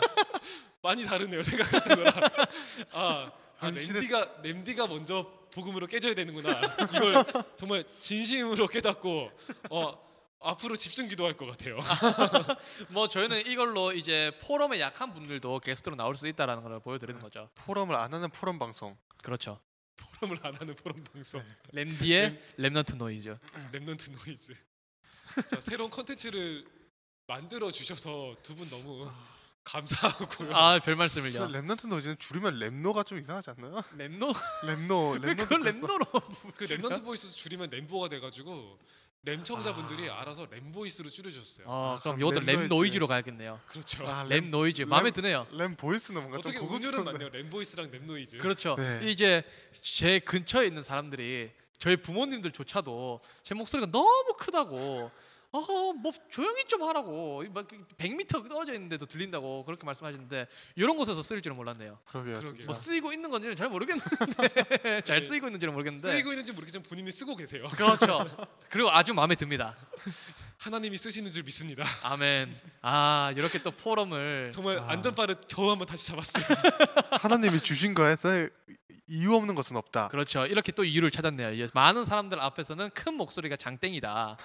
많이 다르네요 생각하는 거랑 아, 아
현실에서-
램디가 램디가 먼저 복음으로 깨져야 되는구나 이걸 정말 진심으로 깨닫고 어 앞으로 집중 기도할 것 같아요.
뭐 저희는 이걸로 이제 포럼에 약한 분들도 게스트로 나올 수 있다라는 걸 보여드리는 거죠.
포럼을 안 하는 포럼 방송.
그렇죠.
포럼을 안 하는 포럼 방송
램디의 램넌트 노이즈.
랩넌트 노이즈. 자, 새로운 컨텐츠를 만들어 주셔서 두 분 너무 감사하고요.
아 별 말씀을요.
랩넌트 노이즈는 줄이면 랩노가 좀 이상하지 않나요?
램노?
랩노.
왜
랩노트
그걸
벌써-
램노로?
그 랩넌트 보이스 줄이면 램보가 돼가지고 램청자분들이 알아서 램보이스로 줄여주셨어요.
어
아,
그럼
그럼
이것도
램
램
노이즈.
노이즈로 가야겠네요.
그렇죠.
아,
램 노이즈 마음에 드네요.
램 보이스는 뭔가
어떻게
좀
운율은
고급스러운데.
맞네요. 램보이스랑 램노이즈.
그렇죠.
네.
이제 제 근처에 있는 사람들이 저희 부모님들조차도 제 목소리가 너무 크다고 아뭐 조용히 좀 하라고 막 백 미터 떨어져 있는데도 들린다고 그렇게 말씀하시는데 이런 곳에서 쓰일 줄은 몰랐네요.
그러게요.
그러게요.
진짜.
뭐 쓰이고 있는 건지는 잘 모르겠는데 잘 쓰이고 있는지는 모르겠는데
쓰이고 있는지 모르겠지만 본인이 쓰고 계세요.
그렇죠. 그리고 아주 마음에 듭니다.
하나님이 쓰시는 줄 믿습니다.
아멘. 아 이렇게 또 포럼을
정말
아.
안전바를 겨우 한번 다시 잡았어요.
하나님이 주신 거에서 이유 없는 것은 없다.
그렇죠. 이렇게 또 이유를 찾았네요. 이제 많은 사람들 앞에서는 큰 목소리가 장땡이다.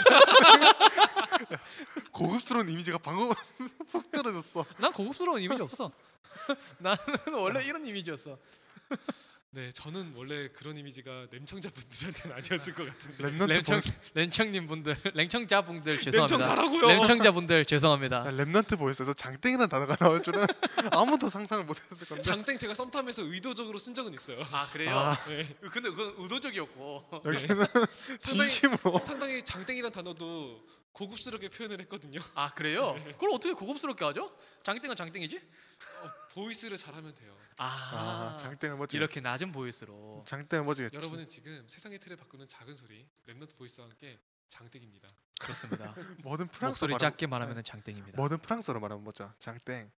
고급스러운 이미지가 방금 푹 떨어졌어.
난 고급스러운 이미지 없어. 나는 원래 이런 이미지였어.
네, 저는 원래 그런 이미지가 램청자분들한테는 아니었을 것 같은데.
랩넌트
램청
보이스.
램청님 분들, 램청자 분들
램청
죄송합니다.
잘하고요.
램청자 분들 죄송합니다.
아, 랩넌트 보이스에서 장땡이라는 단어가 나올 줄은 아무도 상상을 못했을 건데.
장땡 제가 썸 타면서 의도적으로 쓴 적은 있어요.
아 그래요?
아.
네.
근데 그건 의도적이었고.
여기는
상당히
진심으로.
상당히 장땡이란 단어도 고급스럽게 표현을 했거든요.
아 그래요? 그걸 어떻게 고급스럽게 하죠? 장땡은 장땡이지?
어, 보이스를 잘하면 돼요.
아,
아, 장땡은 뭐지?
이렇게 낮은 보이스로.
장땡은 뭐지?
여러분은 지금 세상의 틀을 바꾸는 작은 소리 랩넌트 보이스와 함께 장땡입니다.
그렇습니다.
모든 프랑스
목소리
말하면-
작게 말하면 장땡입니다.
모든 프랑스어로 말하면 뭐죠? 장땡.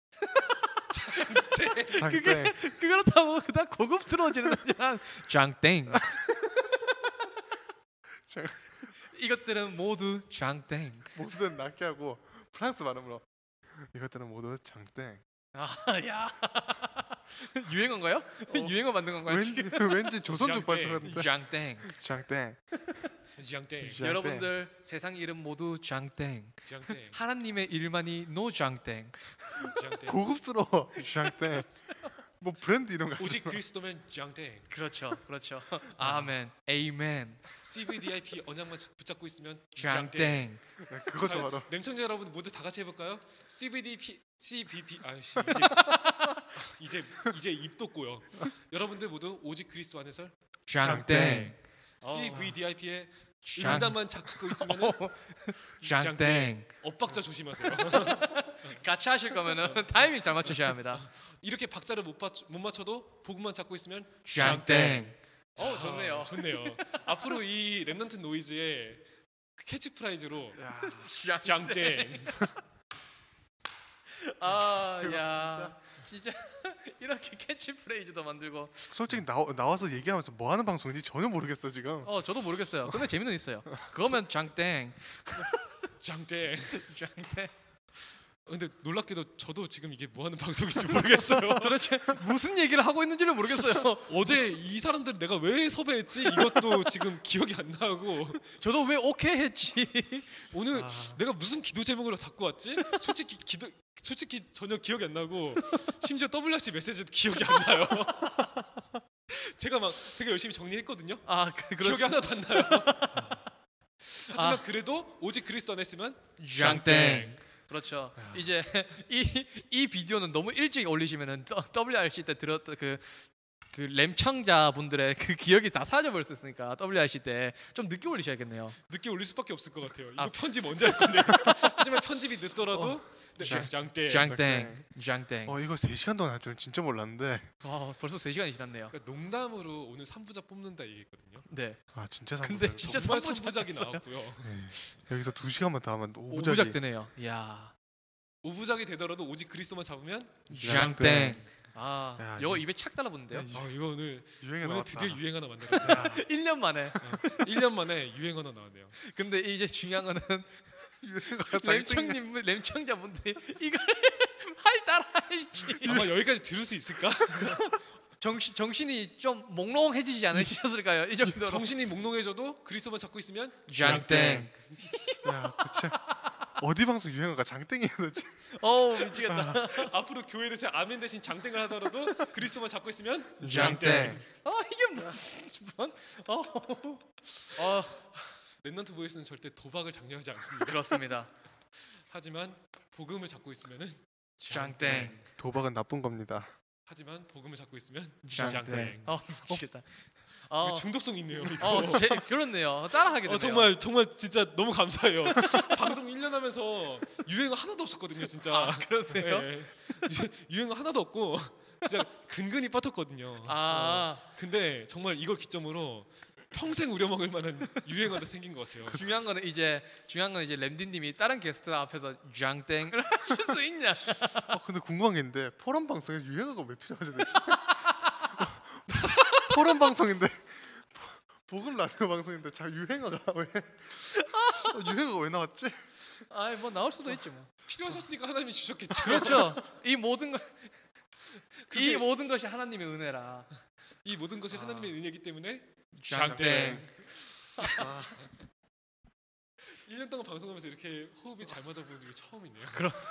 그게
장땡.
그렇다고 그다음 고급스러워지는 거냐? 장땡.
장-
이것들은 모두 장땡.
목소리 낮게 하고 프랑스 발음으로 이것들은 모두 장땡.
아, 야. 유행어인가요? 유행어 만든 건가요?
왠지 왠지 조선족
장땡.
발성 같은데.
장땡.
장땡.
장땡,
장땡.
여러분들 세상 이름 모두 장땡.
장땡,
하나님의 일만이 노 장땡.
장땡.
고급스러워. 장땡. 뭐 브랜드 이런 거.
오직 그리스도면 장땡.
그렇죠, 그렇죠. 아멘, 에이멘,
씨브이디아이피 언약만 붙잡고 있으면
장땡.
네, 그거
자,
좋아라.
램청자 여러분 모두 다 같이 해볼까요? 씨브이디피 씨비디 아씨 이제 이제 이제 입도 꼬여. 여러분들 모두 오직 그리스도 안에서
장땡,
씨브이디아이피의
장-
응답만 잡고 있으면은
장땡.
엇박자 조심하세요.
같이 하실 거면은 타이밍 잘 맞추셔야 합니다.
이렇게 박자를 못, 맞, 못 맞춰도 복음만 잡고 있으면
장땡.
자,
어, 좋네요.
좋네요. 앞으로 이 랩넌트 노이즈의 캐치프라이즈로
야,
장땡.
아, 야, 진짜 이렇게 캐치프레이즈도 만들고.
솔직히 나, 나와서 얘기하면서 뭐 하는 방송인지 전혀 모르겠어 지금.
어, 저도 모르겠어요. 근데 재미는 있어요. 그거면 장땡,
장땡.
장땡.
근데 놀랍게도 저도 지금 이게 뭐 하는 방송인지 모르겠어요.
도대체 무슨 얘기를 하고 있는지를 모르겠어요.
어제 이 사람들 내가 왜 섭외했지? 이것도 지금 기억이 안 나고
저도 왜 오케이 했지?
오늘
아.
내가 무슨 기도 제목으로 갖고 왔지? 솔직히 기도 솔직히 전혀 기억이 안 나고 심지어 더블유씨 메시지도 기억이 안 나요. 제가 막 되게 열심히 정리했거든요.
아, 그,
기억이
그렇죠.
하나도 안 나요. 하지만
아.
그래도 오직 그리스도 안에 있으면
장땡. 그렇죠. 이제 이 이 비디오는 너무 일찍 올리시면은 더블유알씨 때 들었던 그 그 램청자 분들의 그 기억이 다 사라져버릴 수 있으니까 더블유알씨 때 좀 늦게 올리셔야겠네요.
늦게 올릴 수밖에 없을 것 같아요. 이거
아.
편집 언제 할 건데? 하지만 편집이 늦더라도 네,
장-
장땡.
장땡, 장땡.
어 이거 세 시간 동안 할 줄은 진짜 몰랐는데.
어, 벌써 세 시간이 지났네요.
그러니까 농담으로 오늘 삼 부작 뽑는다 얘기했거든요.
네.
아 진짜
근데
상관없어요.
진짜
정말
삼
삼
부작
부작이
했어요.
나왔고요.
여기서 두 시간만 더 하면
오
오부작이.
부작 되네요. 이야.
오 부작이 되더라도 오직 그리스도만 잡으면
장땡. 아,
야,
이거
이-
입에 착 달라붙는데요.
야, 이-
아 이거 오늘
유행에
오늘
나왔다.
드디어 유행 하나 만들었네.
야,
일 년 만에.
일 년 만에 유행 하나 나왔네요.
근데 이제 중요한 거는
유행어가 장땡이-
램청님, 램청자분들이 이걸 할 따라 할지
아마 여기까지 들을 수 있을까?
정신 정신이 좀 몽롱해지지 않으셨을까요? 이 정도로.
정신이 몽롱해져도 그리스도만 잡고 있으면
장땡.
야 그치. 어디 방송 유행어가 장땡이야 도대체.
어우 미치겠다.
앞으로 교회 대신 아멘 대신 장땡을 하더라도 그리스도만 잡고 있으면
장땡. 아 이게 무슨 뭔? 어. 어
랩넌트 보이스는 절대 도박을 장려하지 않습니다.
그렇습니다.
하지만 복음을 잡고 있으면은
장땡.
도박은 나쁜 겁니다.
하지만 복음을 잡고 있으면
장땡.
장땡.
어 미치겠다. 어,
이거 중독성 있네요. 이거.
어 제, 그렇네요. 따라하게 되네요.
어, 정말 정말 진짜 너무 감사해요. 방송 일 년 하면서 유행어 하나도 없었거든요, 진짜.
아, 그러세요?
네. 유- 유행어 하나도 없고 진짜 근근히 빠졌거든요.
아
어, 근데 정말 이걸 기점으로 평생 우려먹을 만한 유행어도 생긴 것 같아요.
중요한 거는 이제 중요한 건 이제 램디님이 다른 게스트 앞에서 장땡을 하실 수 있냐?
어 근데 궁금한 게 있는데 포럼 방송에 유행어가 왜 필요하죠 대체? 포럼 방송인데 복음 라디오 방송인데 자 유행어가 왜 어, 유행어가 왜 나왔지?
아이 뭐 나올 수도 있지 뭐.
필요하셨으니까 하나님이 주셨겠죠.
그렇죠. 이 모든 것,
그게-
이 모든 것이 하나님의 은혜라.
이 모든 것이 하나님의 은혜이기 때문에
장땡.
아,
일 년 동안 방송하면서 이렇게 호흡이 잘 맞아보는 게 처음이네요.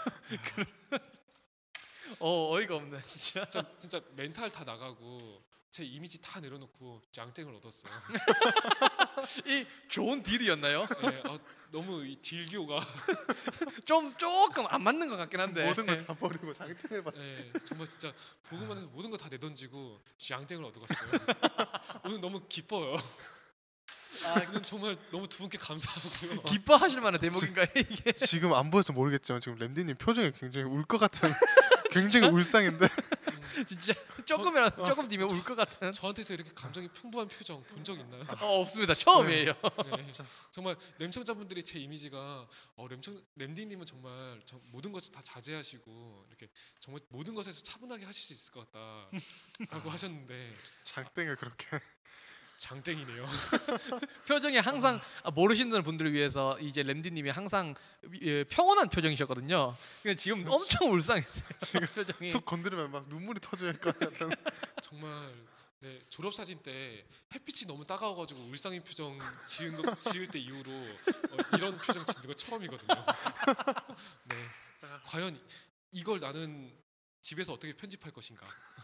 어 어이가 없네 진짜.
진짜, 진짜 멘탈 다 나가고 제 이미지 다 내려놓고 장땡을 얻었어요.
이 좋은 딜이었나요?
네, 아, 너무 이 딜교가
좀 조금 안 맞는 것 같긴 한데.
모든 걸 다 버리고 장땡을 받.
네, 정말 진짜 복음 안에서 모든 거 다 내던지고 장땡을 얻어갔어요. 오늘 너무 기뻐요.
아,
오늘 정말 너무 두 분께 감사하고요.
기뻐하실 만한 대목인가요 이게?
지금 안 보여서 모르겠지만 지금 램디님 표정이 굉장히 울 것 같은 굉장히 울상인데
진짜 조금이라도 조금 뒤면 울 것 같은.
저한테서 이렇게 감정이 풍부한 표정 본 적 있나요?
어 없습니다. 처음이에요.
네. 정말 램청자분들이 제 이미지가 어, 램청 램디님은 정말 정- 모든 것을 다 자제하시고 이렇게 정말 모든 것에서 차분하게 하실 수 있을 것 같다라고 하셨는데
장땡을 그렇게
장땡이네요.
표정이 항상 아, 모르시는 분들을 위해서 이제 램디님이 항상 예, 평온한 표정이셨거든요. 근데 지금 엄청 울상했어요. 지금 표정이.
툭 건드리면 막 눈물이 터질 것 같은.
정말 네, 졸업 사진 때 햇빛이 너무 따가워가지고 울상인 표정 지은 거, 지을 때 이후로 어, 이런 표정 짓는 거 처음이거든요. 네, 과연 이걸 나는 집에서 어떻게 편집할 것인가?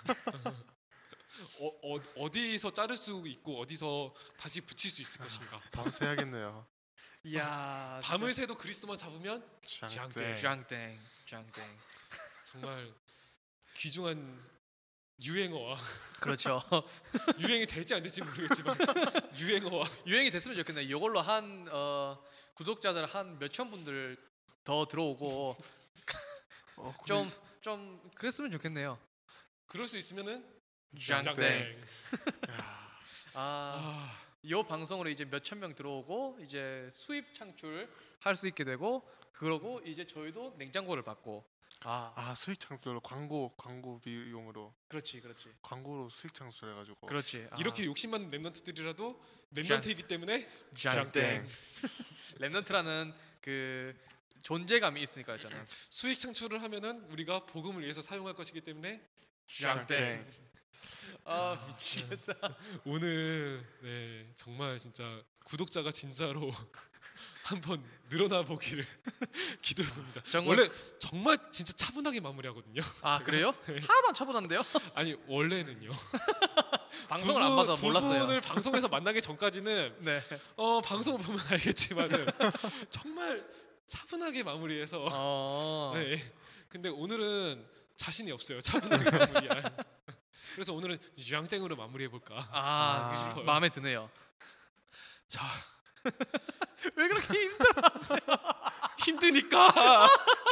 어, 어, 어디서 자를 수 있고 어디서 다시 붙일 수 있을 것인가?
밤새 해야겠네요.
이야.
밤을 새도 그리스도만 잡으면
샹땡.
짱땡. 짱땡.
정말 귀중한 유행어와
그렇죠.
유행이 될지 안 될지 모르겠지만 유행어와
유행이 됐으면 좋겠네. 이걸로 한 어, 구독자들 한 몇천 분들 더 들어오고
어, 근데
좀 좀 그랬으면 좋겠네요.
그럴 수 있으면은
짱땡.
야,
아,
아,
이 방송으로 이제 몇천 명 들어오고 이제 수입 창출 할 수 있게 되고 그러고 이제 저희도 냉장고를 받고 아,
아 수익 창출로 광고 광고 비용으로
그렇지, 그렇지,
광고로 수익 창출해가지고
그렇지. 아,
이렇게 욕심 많은 랩런트들이라도 랩런트이기 때문에
짱땡. 랩넌트라는 그 존재감이 있으니까요, 저는.
수익 창출을 하면은 우리가 복음을 위해서 사용할 것이기 때문에
짱땡. 아 미치겠다.
오늘 네 정말 진짜 구독자가 진짜로 한번 늘어나 보기를 기도해 봅니다.
정말-
원래 정말 진짜 차분하게 마무리하거든요.
아 그래요? 하나도 안 차분한데요?
아니 원래는요.
방송을
두
안
분-
봐서
두
몰랐어요.
분을 방송에서 만나기 전까지는
네.
어 방송을 보면 알겠지만은 정말 차분하게 마무리해서
어.
네. 근데 오늘은 자신이 없어요. 차분하게 마무리할. 그래서 오늘은 쟈땡으로 마무리해 볼까.
아,
아.
그 싶어요. 마음에 드네요.
자,
왜 그렇게 힘들어하세요?
힘드니까.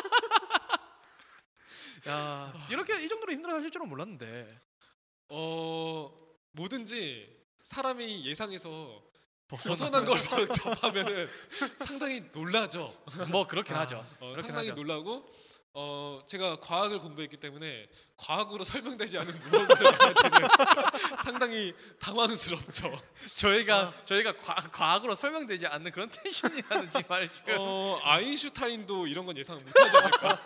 야, 이렇게 이 정도로 힘들어하실 줄은 몰랐는데.
어 뭐든지 사람이 예상해서 벗어난 걸 접하면은 상당히 놀라죠.
뭐 그렇긴
아,
하죠.
어,
그렇긴
상당히
하죠.
놀라고 어 제가 과학을 공부했기 때문에 과학으로 설명되지 않은 무언가를 말할 때는 상당히 당황스럽죠.
저희가 저희가 과, 과학으로 설명되지 않는 그런 텐션이라든지 말이죠.
어 아인슈타인도 이런 건 예상 못하지 않을까.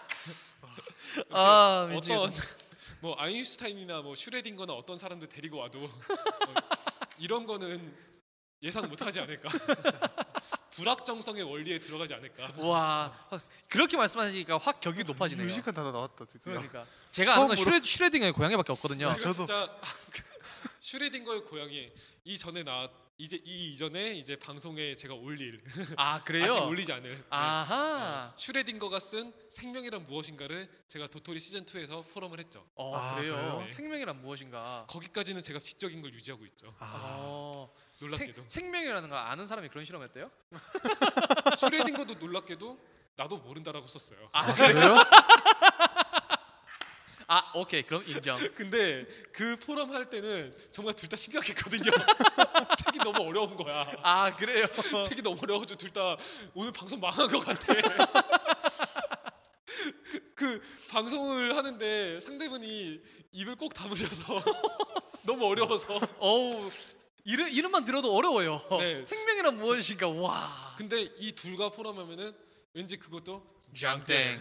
아,
어떤
미치겠다.
뭐 아인슈타인이나 뭐 슈레딩거나 어떤 사람들 데리고 와도 어, 이런 거는 예상 못하지 않을까. 불확정성의 원리에 들어가지 않을까.
와, 그렇게 말씀하시니까 확 격이 높아지네요.
유식한 단어 나왔다 드디어.
그러니까 제가 아는 건
처음으로-
슈레, 슈레딩의 고양이밖에 없거든요.
제가
저도-
진짜 슈레딩거의 고양이 이전에 나 이제 이 이전에 이제 방송에 제가 올릴
아 그래요?
아직 올리지 않을 네.
아하.
어, 슈레딩거가 쓴 생명이란 무엇인가를 제가 도토리 시즌 이에서 포럼을 했죠.
어
아,
그래요?
그래요?
네.
생명이란 무엇인가?
거기까지는 제가 지적인 걸 유지하고 있죠.
아,
어,
놀랍게도
생, 생명이라는 걸 아는 사람이 그런 실험했대요?
슈레딩거도 놀랍게도 나도 모른다라고 썼어요.
아
그래요?
아 오케이 그럼 인정.
근데 그 포럼 할 때는 정말 둘 다 심각했거든요. 책이 너무 어려운 거야.
아 그래요?
책이 너무 어려워가지고 둘 다 오늘 방송 망한 것 같아. 그 방송을 하는데 상대분이 입을 꼭 다무셔서 너무 어려워서.
어우 이름 이름만 들어도 어려워요.
네.
생명이란 무엇인가? 와.
근데 이 둘과 포럼하면은 왠지 그것도
짱땡.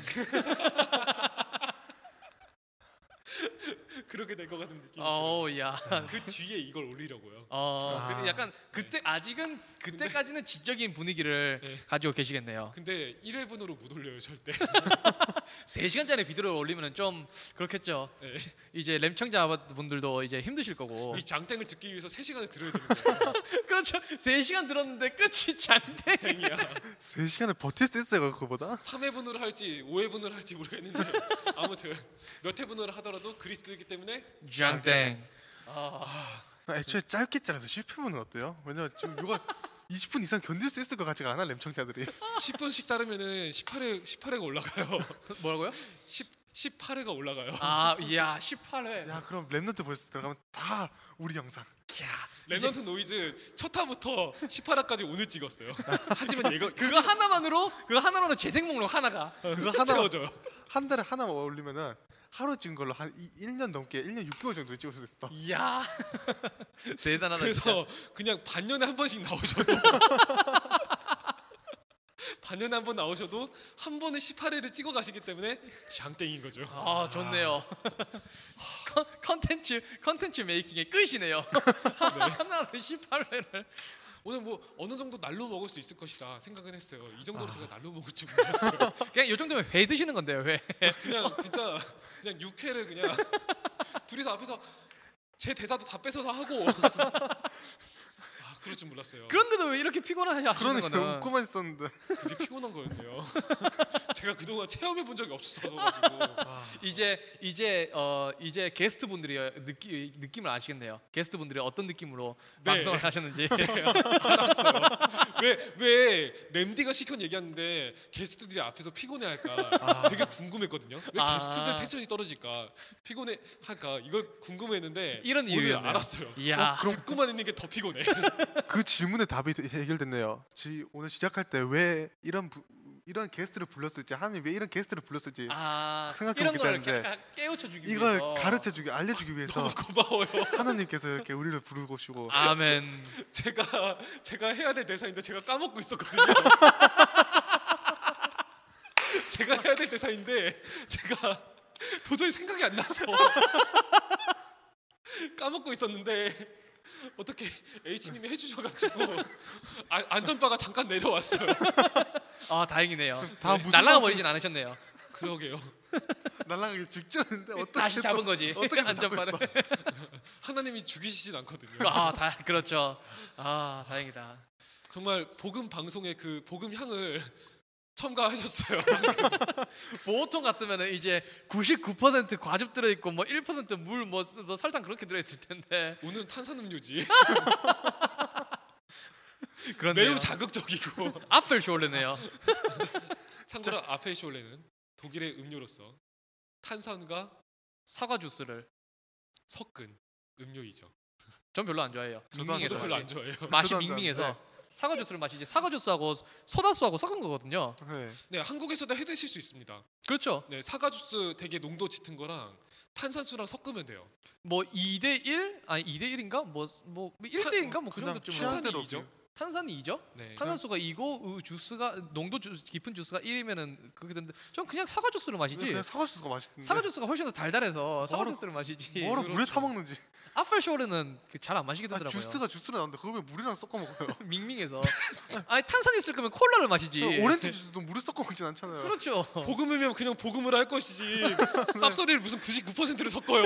그렇게 될 것 같은 느낌이 들어요.
어우 야.
그 뒤에 이걸 올리려고요.
어
아.
그 약간 그때 아직은 그때까지는 지적인 분위기를
네.
가지고 계시겠네요.
근데 일 회분으로 못 올려요 절대.
세 시간짜리 비디오를 올리면은 좀 그렇겠죠.
네.
이제 램청자분들도 이제 힘드실 거고.
이 장땡을 듣기 위해서 세 시간을 들어야 되는 거예요.
그렇죠. 세 시간 들었는데 끝이 짱땡.
땡이야.
세 시간을 버틸 수 있어요 그거보다?
삼 회분으로 할지 오 회분으로 할지 모르겠는데 아무튼 몇 회분으로 하더라도 그리스도이기 때문에
짱땡. 아,
아, 애초에 짧게 잘라서 십 회분은 어때요? 왜냐면 지금 이거 이십 분 이상 견딜 수 있을 것 같지가 않아 램청자들이.
십 분씩 자르면은 십팔 회 십팔 회가 올라가요.
뭐라고요?
십 십팔 회가 올라가요.
아, 이야 십팔 회.
야 그럼 랩넌트 벌써 들어가면 다 우리 영상.
야,
레넌트 노이즈 첫 화부터 십팔 화까지 오늘 찍었어요. 하지만 얘가
그거 하나만으로 그거 하나로는 재생 목록 하나가.
그거
하나
하나
채워져요.
한 달에 하나 올리면은 하루 찍은 걸로 한 일 년 넘게 일 년 육 개월 정도 찍을 수 있어.
이야 대단하다.
그래서 그냥 반년에 한 번씩 나오셔도 반년에 한 번 나오셔도 한 번에 십팔 회를 찍어 가시기 때문에 샹땡인 거죠.
아 좋네요. 컨- 컨텐츠 컨텐츠 메이킹의 끝이네요. 하나로 십팔 회를.
오늘 뭐 어느 정도 날로 먹을 수 있을 것이다 생각은 했어요. 이 정도로 제가 날로 먹을 줄 몰랐어요.
그냥 이 정도면 회 드시는 건데요, 회.
그냥 진짜 그냥 육회를 그냥 둘이서 앞에서 제 대사도 다 뺏어서 하고 아 그럴 줄 몰랐어요.
그런데도 왜 이렇게 피곤하냐 하시는
그러니까
거는.
웃고만 있었는데.
그게 피곤한 거였네요. 제가 그동안 체험해 본 적이 없어서 가지고
이제 이제 어 이제 게스트 분들이 느끼, 느낌을 아시겠네요. 게스트 분들이 어떤 느낌으로
네.
방송을 하셨는지.
알았어요. 왜왜 램디가 시컨 얘기하는데 게스트들이 앞에서 피곤해할까 되게 궁금했거든요. 왜
아.
게스트들 텐션이 떨어질까 피곤해할까 이걸 궁금했는데
이런
오늘
이유였네요.
알았어요.
이야.
듣고만 있는 게 더 피곤해.
그 질문의 답이 해결됐네요. 지, 오늘 시작할 때 왜 이런 부, 이런 게스트를 불렀을지, 하나님 왜 이런 게스트를 불렀을지
아
생각해
이런
보게
걸
되는데
깨- 깨우쳐 주기
이걸
위해서.
가르쳐주기, 알려주기 위해서
너무 고마워요.
하나님께서 이렇게 우리를 부르시고
아멘.
제가 제가 해야 될 대사인데 제가 까먹고 있었거든요. 제가 해야 될 대사인데 제가 도저히 생각이 안 나서 까먹고 있었는데 어떻게 H님이 해주셔가지고 아, 안전바가 잠깐 내려왔어요.
아 다행이네요.
다 무슨
날라가
말씀이시-
버리진 않으셨네요.
그러게요.
날아가기 직전인데 어떻게
다시
또-
잡은 거지.
어떻게 또 잡고
안전바를.
있어?
하나님이 죽이시진 않거든요.
아, 다 그렇죠. 아, 다행이다.
정말 복음 방송의 그 복음 향을 첨가하셨어요.
보통 같으면은 이제 구십구 퍼센트 과즙 들어 있고 뭐 일 퍼센트 물, 뭐, 뭐 설탕 그렇게 들어 있을 텐데.
오늘 탄산음료지.
그런데요.
매우 자극적이고.
아펠쇼레네요.
참고로 아페이쇼레는 독일의 음료로서 탄산과
사과 주스를
섞은 음료이죠.
전 별로 안 좋아해요.
저도 안
밍밍해서
저도 별로
맛이,
안 좋아해요.
맛이
저도 안
밍밍해서
좋아하는데.
사과 주스를 마시지. 사과 주스하고 소다수하고 섞은 거거든요.
네.
네, 한국에서도 해 드실 수 있습니다.
그렇죠.
네, 사과 주스 되게 농도 짙은 거랑 탄산수랑 섞으면 돼요.
뭐 이 대 일? 아니 이 대 일인가? 뭐뭐 일 대 일인가? 뭐 그
그냥
정도쯤.
취향-
탄산이
탄산대로
이죠.
탄산이 이죠?
네.
탄산수가 이고 주스가 농도 주, 깊은 주스가 일이면은 그게 되는데 전 그냥 사과 주스를 마시지.
그냥 사과 주스가 맛있던데.
사과 주스가 훨씬 더 달달해서 사과
뭐로-
주스를 마시지.
뭐로 물에
그렇죠.
타 먹는지.
아펠쇼르는 잘 안 마시게
아,
되더라고요.
주스가 주스로 나오는데 그걸 왜 물이랑 sob어 먹어요?
밍밍해서. 아니 탄산 있을 거면 콜라를 마시지.
오렌지 주스도 물에 섞어 먹진 않잖아요.
그렇죠.
복음이면 그냥 복음을 할 것이지. 쌉소리를 무슨 구십구 퍼센트를 섞어요.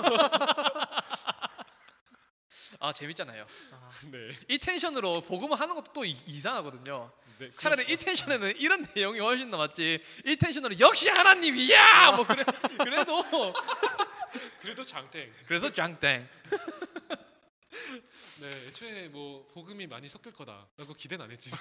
아 재밌잖아요.
네.
이 텐션으로 복음을 하는 것도 또 이, 이상하거든요.
네,
차라리
그렇죠.
이 텐션에는 이런 내용이 훨씬 더 맞지. 이 텐션으로 역시 하나님이야. 뭐 그래 그래도
그래도 장땡.
그래서 짱땡.
네, 애초에 뭐 복음이 많이 섞일 거다라고 기대는 안 했지만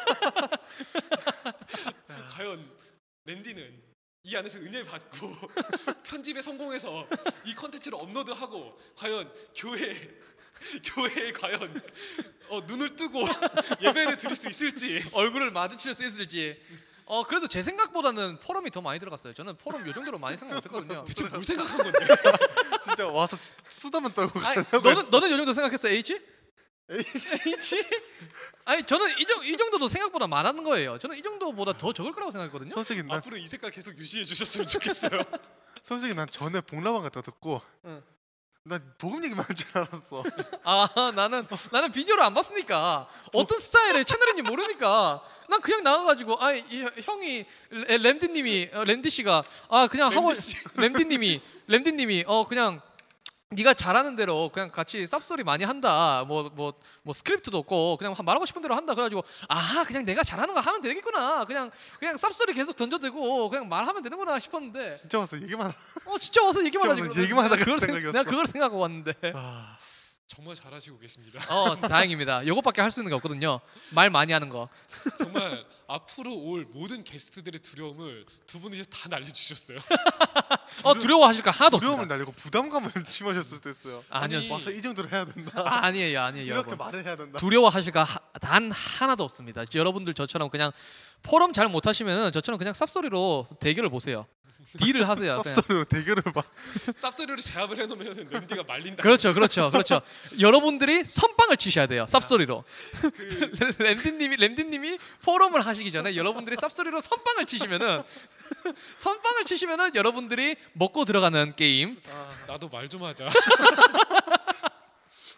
과연 랜디는 이 안에서 은혜를 받고 편집에 성공해서 이 컨텐츠를 업로드하고 과연 교회 교회에 과연 어, 눈을 뜨고 예배를 드릴 수 있을지.
얼굴을 마주칠 수 있을지. 어 그래도 제 생각보다는 포럼이 더 많이 들어갔어요. 저는 포럼 요 정도로 많이 생각 못했거든요.
대체 뭘 생각한 건데?
진짜 와서 수다만 떨고
아니,
가려고
너는
했어.
너는 요 정도 생각했어, H? H? 아니 저는 이, 정, 이 정도도 생각보다 많은 거예요. 저는 이 정도보다 더 적을 거라고 생각했거든요.
솔직히 난
앞으로 이 색깔 계속 유지해 주셨으면 좋겠어요.
솔직히 난 전에 복라방 같은 거 듣고
응.
난 복음 얘기만 할 줄 알았어.
아 나는 나는 비디오를 안 봤으니까 어떤 스타일의 채널인지 모르니까 난 그냥 나가가지고 아 이, 형이 레- 램디님이 어, 램디 씨가 아 그냥 하고
램디 씨.
램디님이 램디님이 어 그냥 네가 잘하는 대로 그냥 같이 쌉소리 많이 한다. 뭐 뭐 뭐 스크립트도 없고 그냥 말하고 싶은 대로 한다. 그래가지고 아 그냥 내가 잘하는 거 하면 되겠구나. 그냥 그냥 쌉소리 계속 던져대고 그냥 말하면 되는구나 싶었는데
진짜 와서 얘기만 하-
어 진짜 와서 얘기만
진짜
하지.
와서 얘기만 하다가
그걸
그
생-
생각이었어.
내가 그걸 생각하고 왔는데.
아,
정말 잘하시고 계십니다.
어 다행입니다. 요것밖에 할 수 있는 게 없거든요. 말 많이 하는 거.
정말 앞으로 올 모든 게스트들의 두려움을 두 분이서 다 날려주셨어요.
어 두려워하실 거 하나도
두려움을
없습니다.
날리고 부담감을 심어졌을 때 있어요.
아니요.
아니,
와서 이 정도로 해야 된다.
아, 아니에요, 아니에요,
이렇게
여러분.
말을 해야 된다.
두려워하실 거 단 하나도 없습니다. 여러분들 저처럼 그냥 포럼 잘 못하시면은 저처럼 그냥 쌉소리로 대결을 보세요. 딜을 하세요. 그냥.
쌉소리로 대결을 봐.
쌉소리를 제압을 해놓으면 랜디가 말린다.
그렇죠, 그렇죠, 그렇죠. 여러분들이 선빵을 치셔야 돼요. 쌉소리로.
그
램디님이 램디님이 포럼을 하시기 전에 여러분들이 쌉소리로 선빵을 치시면은 선빵을 치시면은 여러분들이 먹고 들어가는 게임.
나도 말 좀 하자.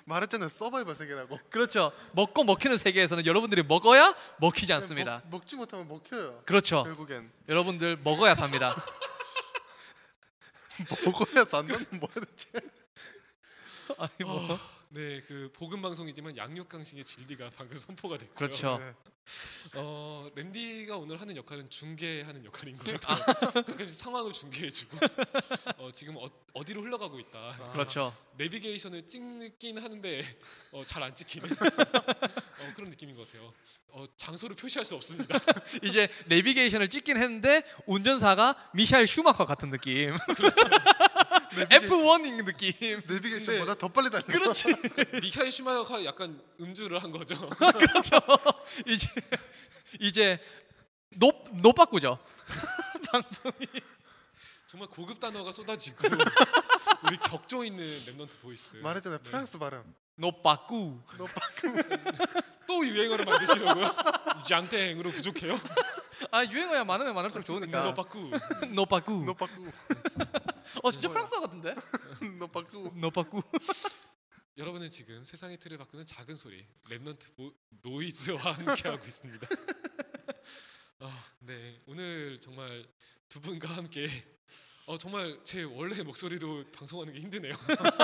말했잖아요. 서바이벌 세계라고.
그렇죠. 먹고 먹히는 세계에서는 여러분들이 먹어야 먹히지 않습니다.
먹, 먹지 못하면 먹혀요.
그렇죠.
결국엔
여러분들 먹어야 삽니다.
먹어야 산다는 뭐야 대체?
아니 뭐
어, 네, 그 복음 방송이지만 양육강식의 진리가 방금 선포가 됐고요.
그렇죠.
네.
어, 랜디가 오늘 하는 역할은 중계하는 역할인 것 같아요. 가끔씩 상황을 중계해주고 어, 지금 어, 어디로 흘러가고 있다.
아,
그렇죠.
내비게이션을 찍긴 하는데 어, 잘 안 찍히는 어, 그런 느낌인 것 같아요. 어, 장소를 표시할 수 없습니다.
이제 내비게이션을 찍긴 했는데 운전사가 미샤엘 슈마커 같은 느낌.
그렇죠.
에프 원인 느낌.
내비게이션보다 더 빨리 달려.
그렇지.
미카엘 슈마이어가 약간 음주를 한 거죠.
그렇죠. 이제 이제 노 노바꾸죠. 방송이.
정말 고급 단어가 쏟아지고 우리 격조 있는 랩넌트 보이스.
말했잖아요.
네.
프랑스 발음.
노바꾸.
너
또 유행어를 만드시려고요? 장땡으로 부족해요?
아 유행어야 많으면 많을수록 좋으니까.
너 바꾸.
노바꾸.
너 빠꾸.
어 진짜 프랑스어 같은데?
너 빠꾸.
노바꾸.
여러분은 지금 세상의 틀을 바꾸는 작은 소리 랩넌트 보, 노이즈와 함께하고 있습니다. 아, 네, 오늘 정말 두 분과 함께 어, 정말 제 원래 목소리로 방송하는 게 힘드네요.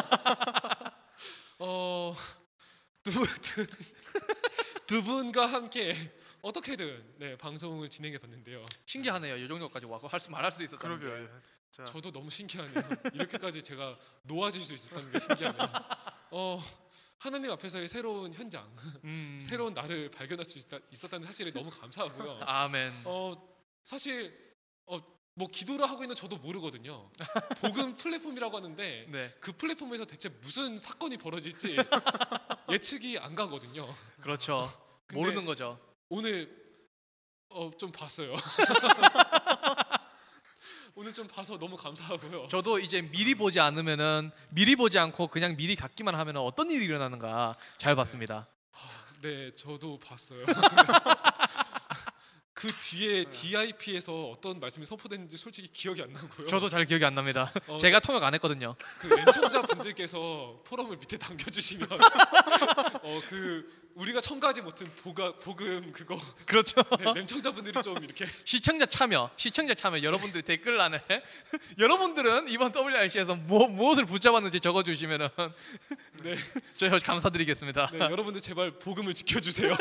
어, 두, 두, 두 분과 함께 어떻게든 네, 방송을 진행해 봤는데요.
신기하네요. 이 정도까지 와서 할 수 말할 수 있었다는 게.
그러게요. 자,
저도 너무 신기하네요. 이렇게까지 제가 놓아질 수 있었다는 게 신기하네요. 어, 하나님 앞에서의 새로운 현장,
음.
새로운 나를 발견할 수 있다, 있었다는 사실에 너무 감사하고요.
아멘.
어, 사실 어, 뭐 기도를 하고 있는 저도 모르거든요. 복음 플랫폼이라고 하는데
네.
그 플랫폼에서 대체 무슨 사건이 벌어질지 예측이 안 가거든요.
그렇죠.
근데
모르는 거죠.
오늘 어, 좀 봤어요. 오늘 좀 봐서 너무 감사하고요.
저도 이제 미리 보지 않으면은 미리 보지 않고 그냥 미리 갖기만 하면은 어떤 일이 일어나는가 잘 봤습니다.
네, 저도 봤어요. 그 뒤에 디아이피에서 어떤 말씀이 선포됐는지 솔직히 기억이 안 나고요.
저도 잘 기억이 안 납니다.
어,
제가 통역 안 했거든요.
그 랜청자 분들께서 포럼을 밑에 남겨주시면 어, 그 우리가 첨가하지 못한 보가, 복음 그거
그렇죠.
네, 램청자 분들이 좀 이렇게
시청자 참여, 시청자 참여 여러분들 댓글란에 여러분들은 이번 더블유알씨에서 뭐, 무엇을 붙잡았는지 적어주시면은
네,
저희 감사드리겠습니다.
네, 여러분들 제발 복음을 지켜주세요.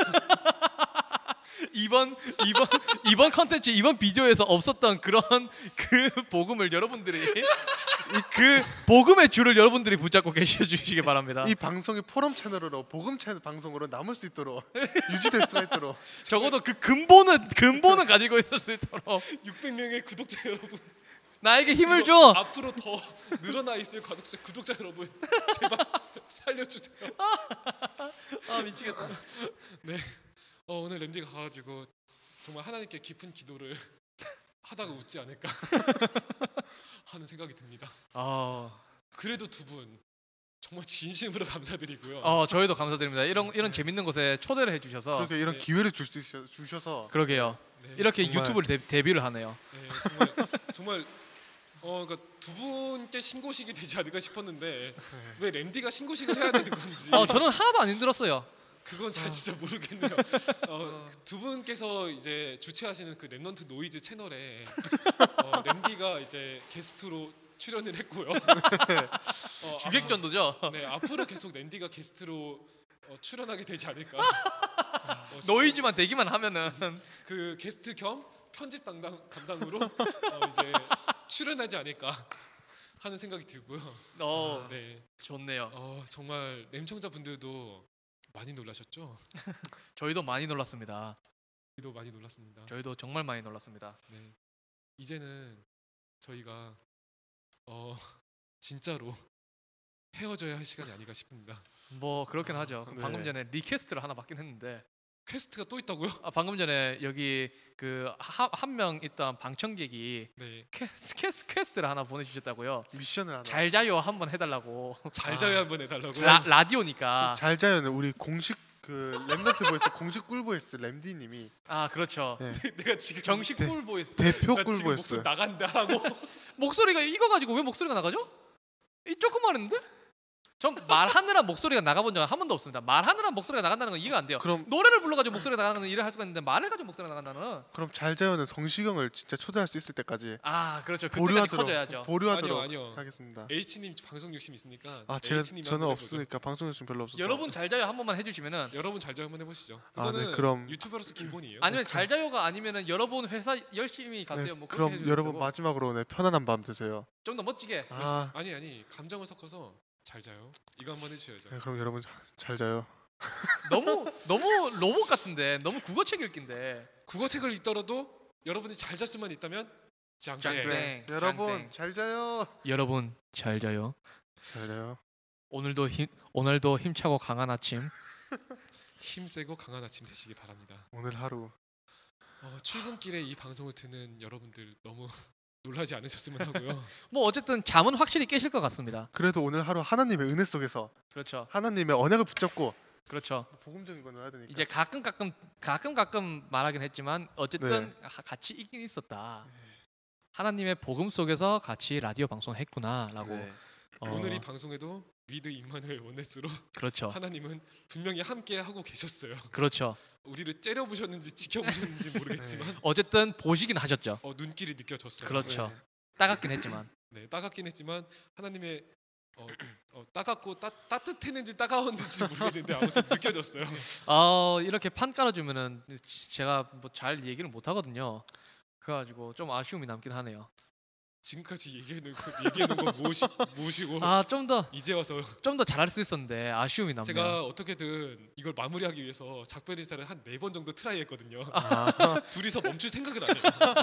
이번 이번 이번 컨텐츠 이번 비디오에서 없었던 그런 그 복음을 여러분들이 이 그 복음의 줄을 여러분들이 붙잡고 계셔 주시기 바랍니다.
이 방송이 포럼 채널으로 복음 채널 방송으로 남을 수 있도록 유지될 수가 있도록
적어도 그 근본은 근본은 가지고 있을 수 있도록
육백 명의 구독자 여러분,
나에게 힘을 줘.
앞으로 더 늘어나 있을 구독자, 구독자 여러분 제발 살려주세요.
아 미치겠다.
네, 어, 오늘 램디가 가가지고 정말 하나님께 깊은 기도를 하다가 웃지 않을까 하는 생각이 듭니다.
아,
그래도 두 분 정말 진심으로 감사드리고요.
어 저희도 감사드립니다. 이런 이런 재밌는 곳에 초대를 해주셔서
그렇게 이런
네.
기회를 줄 수 주셔서
그러게요.
네,
이렇게
정말.
유튜브를 데, 데뷔를 하네요.
네, 정말 정말 어, 그러니까 두 분께 신고식이 되지 않을까 싶었는데 왜 랜디가 신고식을 해야 되는 건지
어 저는 하나도 안 힘들었어요.
그건 잘 진짜 모르겠네요. 어, 그두 분께서 이제 주최하시는 그 랩넌트 노이즈 채널에 어, 랜디가 이제 게스트로 출연을 했고요. 어,
주객전도죠.
아, 네, 앞으로 계속 랜디가 게스트로 어, 출연하게 되지 않을까. 어,
노이즈만 되기만 하면은
그 게스트 겸 편집 담당 담당으로 어, 이제 출연하지 않을까 하는 생각이 들고요.
어
네,
좋네요.
어, 정말 램청자 분들도 많이 놀라셨죠?
저희도 많이 놀랐습니다.
저희도 많이 놀랐습니다.
저희도 정말 많이 놀랐습니다.
네, 이제는 저희가 어, 진짜로 헤어져야 할 시간이 아닌가 싶습니다.
뭐 그렇긴 하죠.
네.
방금 전에 리퀘스트를 하나 받긴 했는데
퀘스트가 또 있다고요?
아, 방금 전에 여기 그 한 명 있던 방청객이
네,
퀘스, 퀘스, 퀘스트를 하나 보내주셨다고요.
미션을 하나.
잘 자요 한번 해달라고.
잘 자야 한번 해달라고요.
라, 라디오니까.
잘 자요는 우리 공식 그 랩넌트 보이스 공식 꿀보이스 램디님이
아 그렇죠.
네.
내가 지금
정식
네.
꿀 보이스.
대표
나 지금 목소리
꿀보이스.
나간다라고.
목소리가 이거 가지고 왜 목소리가 나가죠? 이 조금만 했는데? 전 말하느라 목소리가 나가본 적은 한 번도 없습니다. 말하느라 목소리가 나간다는 건 이해가 안 돼요.
그럼
노래를 불러가지고 목소리가 나가는 일을 할 수가 있는데 말해가지고 목소리가 나간다는.
그럼 잘자요는 성시경을 진짜 초대할 수 있을 때까지
아 그렇죠. 그때까지
보류하도록
커져야죠.
보류하도록
아니요, 아니요.
하겠습니다.
H님 방송 욕심 있으니까
아 제가
H님이
저는
한번 해보죠.
없으니까 방송 요즘 별로 없어서.
여러분 잘자요 한 번만 해주시면은
여러분 잘 좀 한번 해보시죠.
아,
그거는
네, 그럼-
유튜버로서 기본이에요.
아니면 잘자요가 아니면은 여러분 회사 열심히 가세요.
네,
뭐 그렇게
그럼
해주셔도
여러분
되고.
마지막으로 네, 편안한 밤 되세요.
좀 더 멋지게.
아,
아니 아니 감정을 섞어서 잘 자요. 이거 한번 해주셔야죠.
네, 그럼 여러분 자- 잘 자요.
너무 너무 로봇 같은데 너무 국어책 읽기인데.
국어책을 읽더라도 여러분이 잘 잘 수만 있다면 짱.
짱.
네.
땡,
여러분
짱땡.
잘 자요.
여러분 잘 자요.
잘 자요.
오늘도 힘 오늘도 힘차고 강한 아침.
힘세고 강한 아침 되시기 바랍니다.
오늘 하루
어, 출근길에 이 방송을 듣는 여러분들 너무 놀라지 않으셨으면 하고요.
뭐 어쨌든 잠은 확실히 깨실 것 같습니다.
그래도 오늘 하루 하나님의 은혜 속에서
그렇죠.
하나님의 언약을 붙잡고
그렇죠.
복음적인 건 해야 되니까.
이제 가끔 가끔 가끔 가끔 말하긴 했지만 어쨌든 하- 같이 있긴 있었다. 하나님의 복음 속에서 같이 라디오 방송했구나라고.
네.
어,
오늘 이 방송에도 위드 임마누엘 원네스로
그렇죠.
하나님은 분명히 함께 하고 계셨어요.
그렇죠.
우리를 째려보셨는지 지켜보셨는지 모르겠지만
어쨌든 보시긴 하셨죠.
어, 눈길이 느껴졌어요.
그렇죠.
네.
따갑긴 했지만.
네, 따갑긴 했지만 하나님의 어, 어, 따갑고 따, 따뜻했는지 따가웠는지 모르겠는데 아무튼 느껴졌어요.
어 이렇게 판 깔아주면은 제가 뭐 잘 얘기를 못 하거든요. 그래가지고 좀 아쉬움이 남긴 하네요.
지금까지 얘기해놓은 얘기해놓은 거 모시, 모시고
아 좀 더 좀
이제 와서
더 잘할 수 있었는데 아쉬움이 남네요.
제가 어떻게든 이걸 마무리하기 위해서 작별 인사를 한 네 번 정도 트라이했거든요.
아,
둘이서 멈출 생각을 안 해요.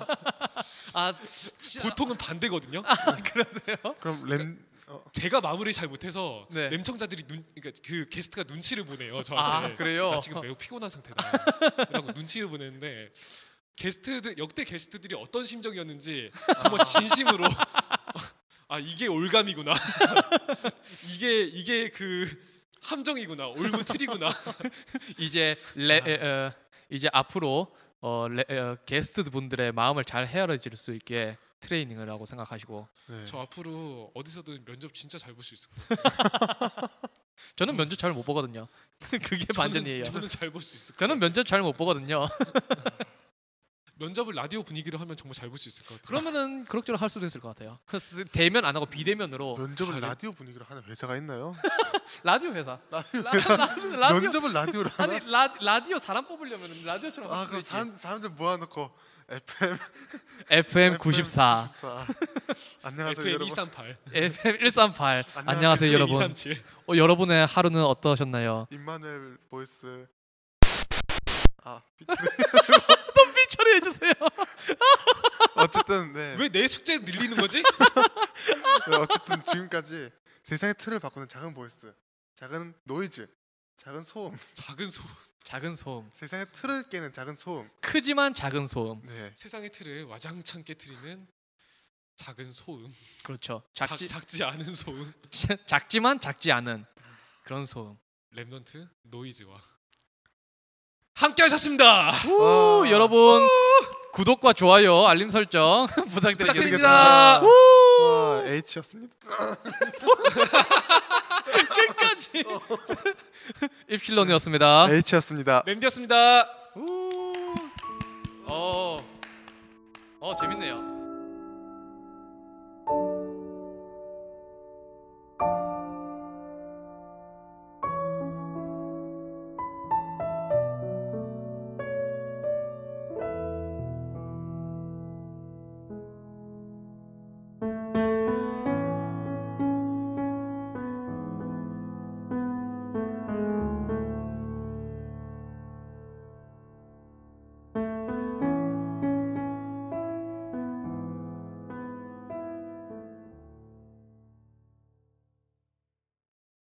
아
보통은 반대거든요.
그러세요?
그럼 렌 어,
제가 마무리 잘 못해서
네.
램청자들이 눈, 그러니까 그 게스트가 눈치를 보내요 저한테.
아 그래요?
나 지금 매우 피곤한 상태다. 라고 눈치를 보내는데 게스트들 역대 게스트들이 어떤 심정이었는지 정말 진심으로 아 이게 올감이구나. 이게 이게 그 함정이구나. 올무 틀이구나.
이제 레, 에, 어, 이제 앞으로 어, 레, 어, 게스트 분들의 마음을 잘 헤아려질 수 있게 트레이닝을 하고 생각하시고.
네.
저 앞으로 어디서든 면접 진짜 잘 볼 수 있을 것 같아요.
저는 면접 잘 못 보거든요. 그게 반전이에요.
저는, 저는 잘 볼 수 있을 것
저는 면접 잘 못 보거든요.
면접을 라디오 분위기로 하면 정말 잘 볼 수 있을 것 같아요.
그러면은 그럭저럭 할 수도 있을 것 같아요. 대면 안 하고 비대면으로
면접을
잘해.
라디오 분위기로 하는 회사가 있나요?
라디오 회사.
라디오
라,
회사
라, 라디오
면접을 라디오로 하나?
아니 라, 라디오 사람 뽑으려면 라디오처럼
아
할
그럼
수도 있지.
사람 사람들 모아놓고 에프엠
에프엠 구십사,
구십사. 안녕하세요
에프엠
여러분.
이삼팔,
에프엠 일삼팔.
안녕하세요,
안녕하세요 여러분.
이삼칠.
어, 여러분의 하루는 어떠셨나요?
임마누엘 보이스. 아
삐 처리해 주세요.
어쨌든 네.
왜 내 숙제 늘리는 거지?
네, 어쨌든 지금까지 세상의 틀을 바꾸는 작은 보이스, 작은 노이즈, 작은 소음,
작은 소
작은 소음.
세상의 틀을 깨는 작은 소음.
크지만 작은 소음.
네.
세상의 틀을 와장창 깨트리는 작은 소음.
그렇죠.
작,
작지
작지 않은 소음.
작지만 작지 않은 그런 소음.
랩넌트 노이즈와 함께 하셨습니다.
우,
와.
여러분 구독과 좋아요, 알림 설정 부탁드리겠습니다.
부탁드립니다.
와, H였습니다.
끝까지. 입실론이었습니다.
H였습니다.
램디였습니다.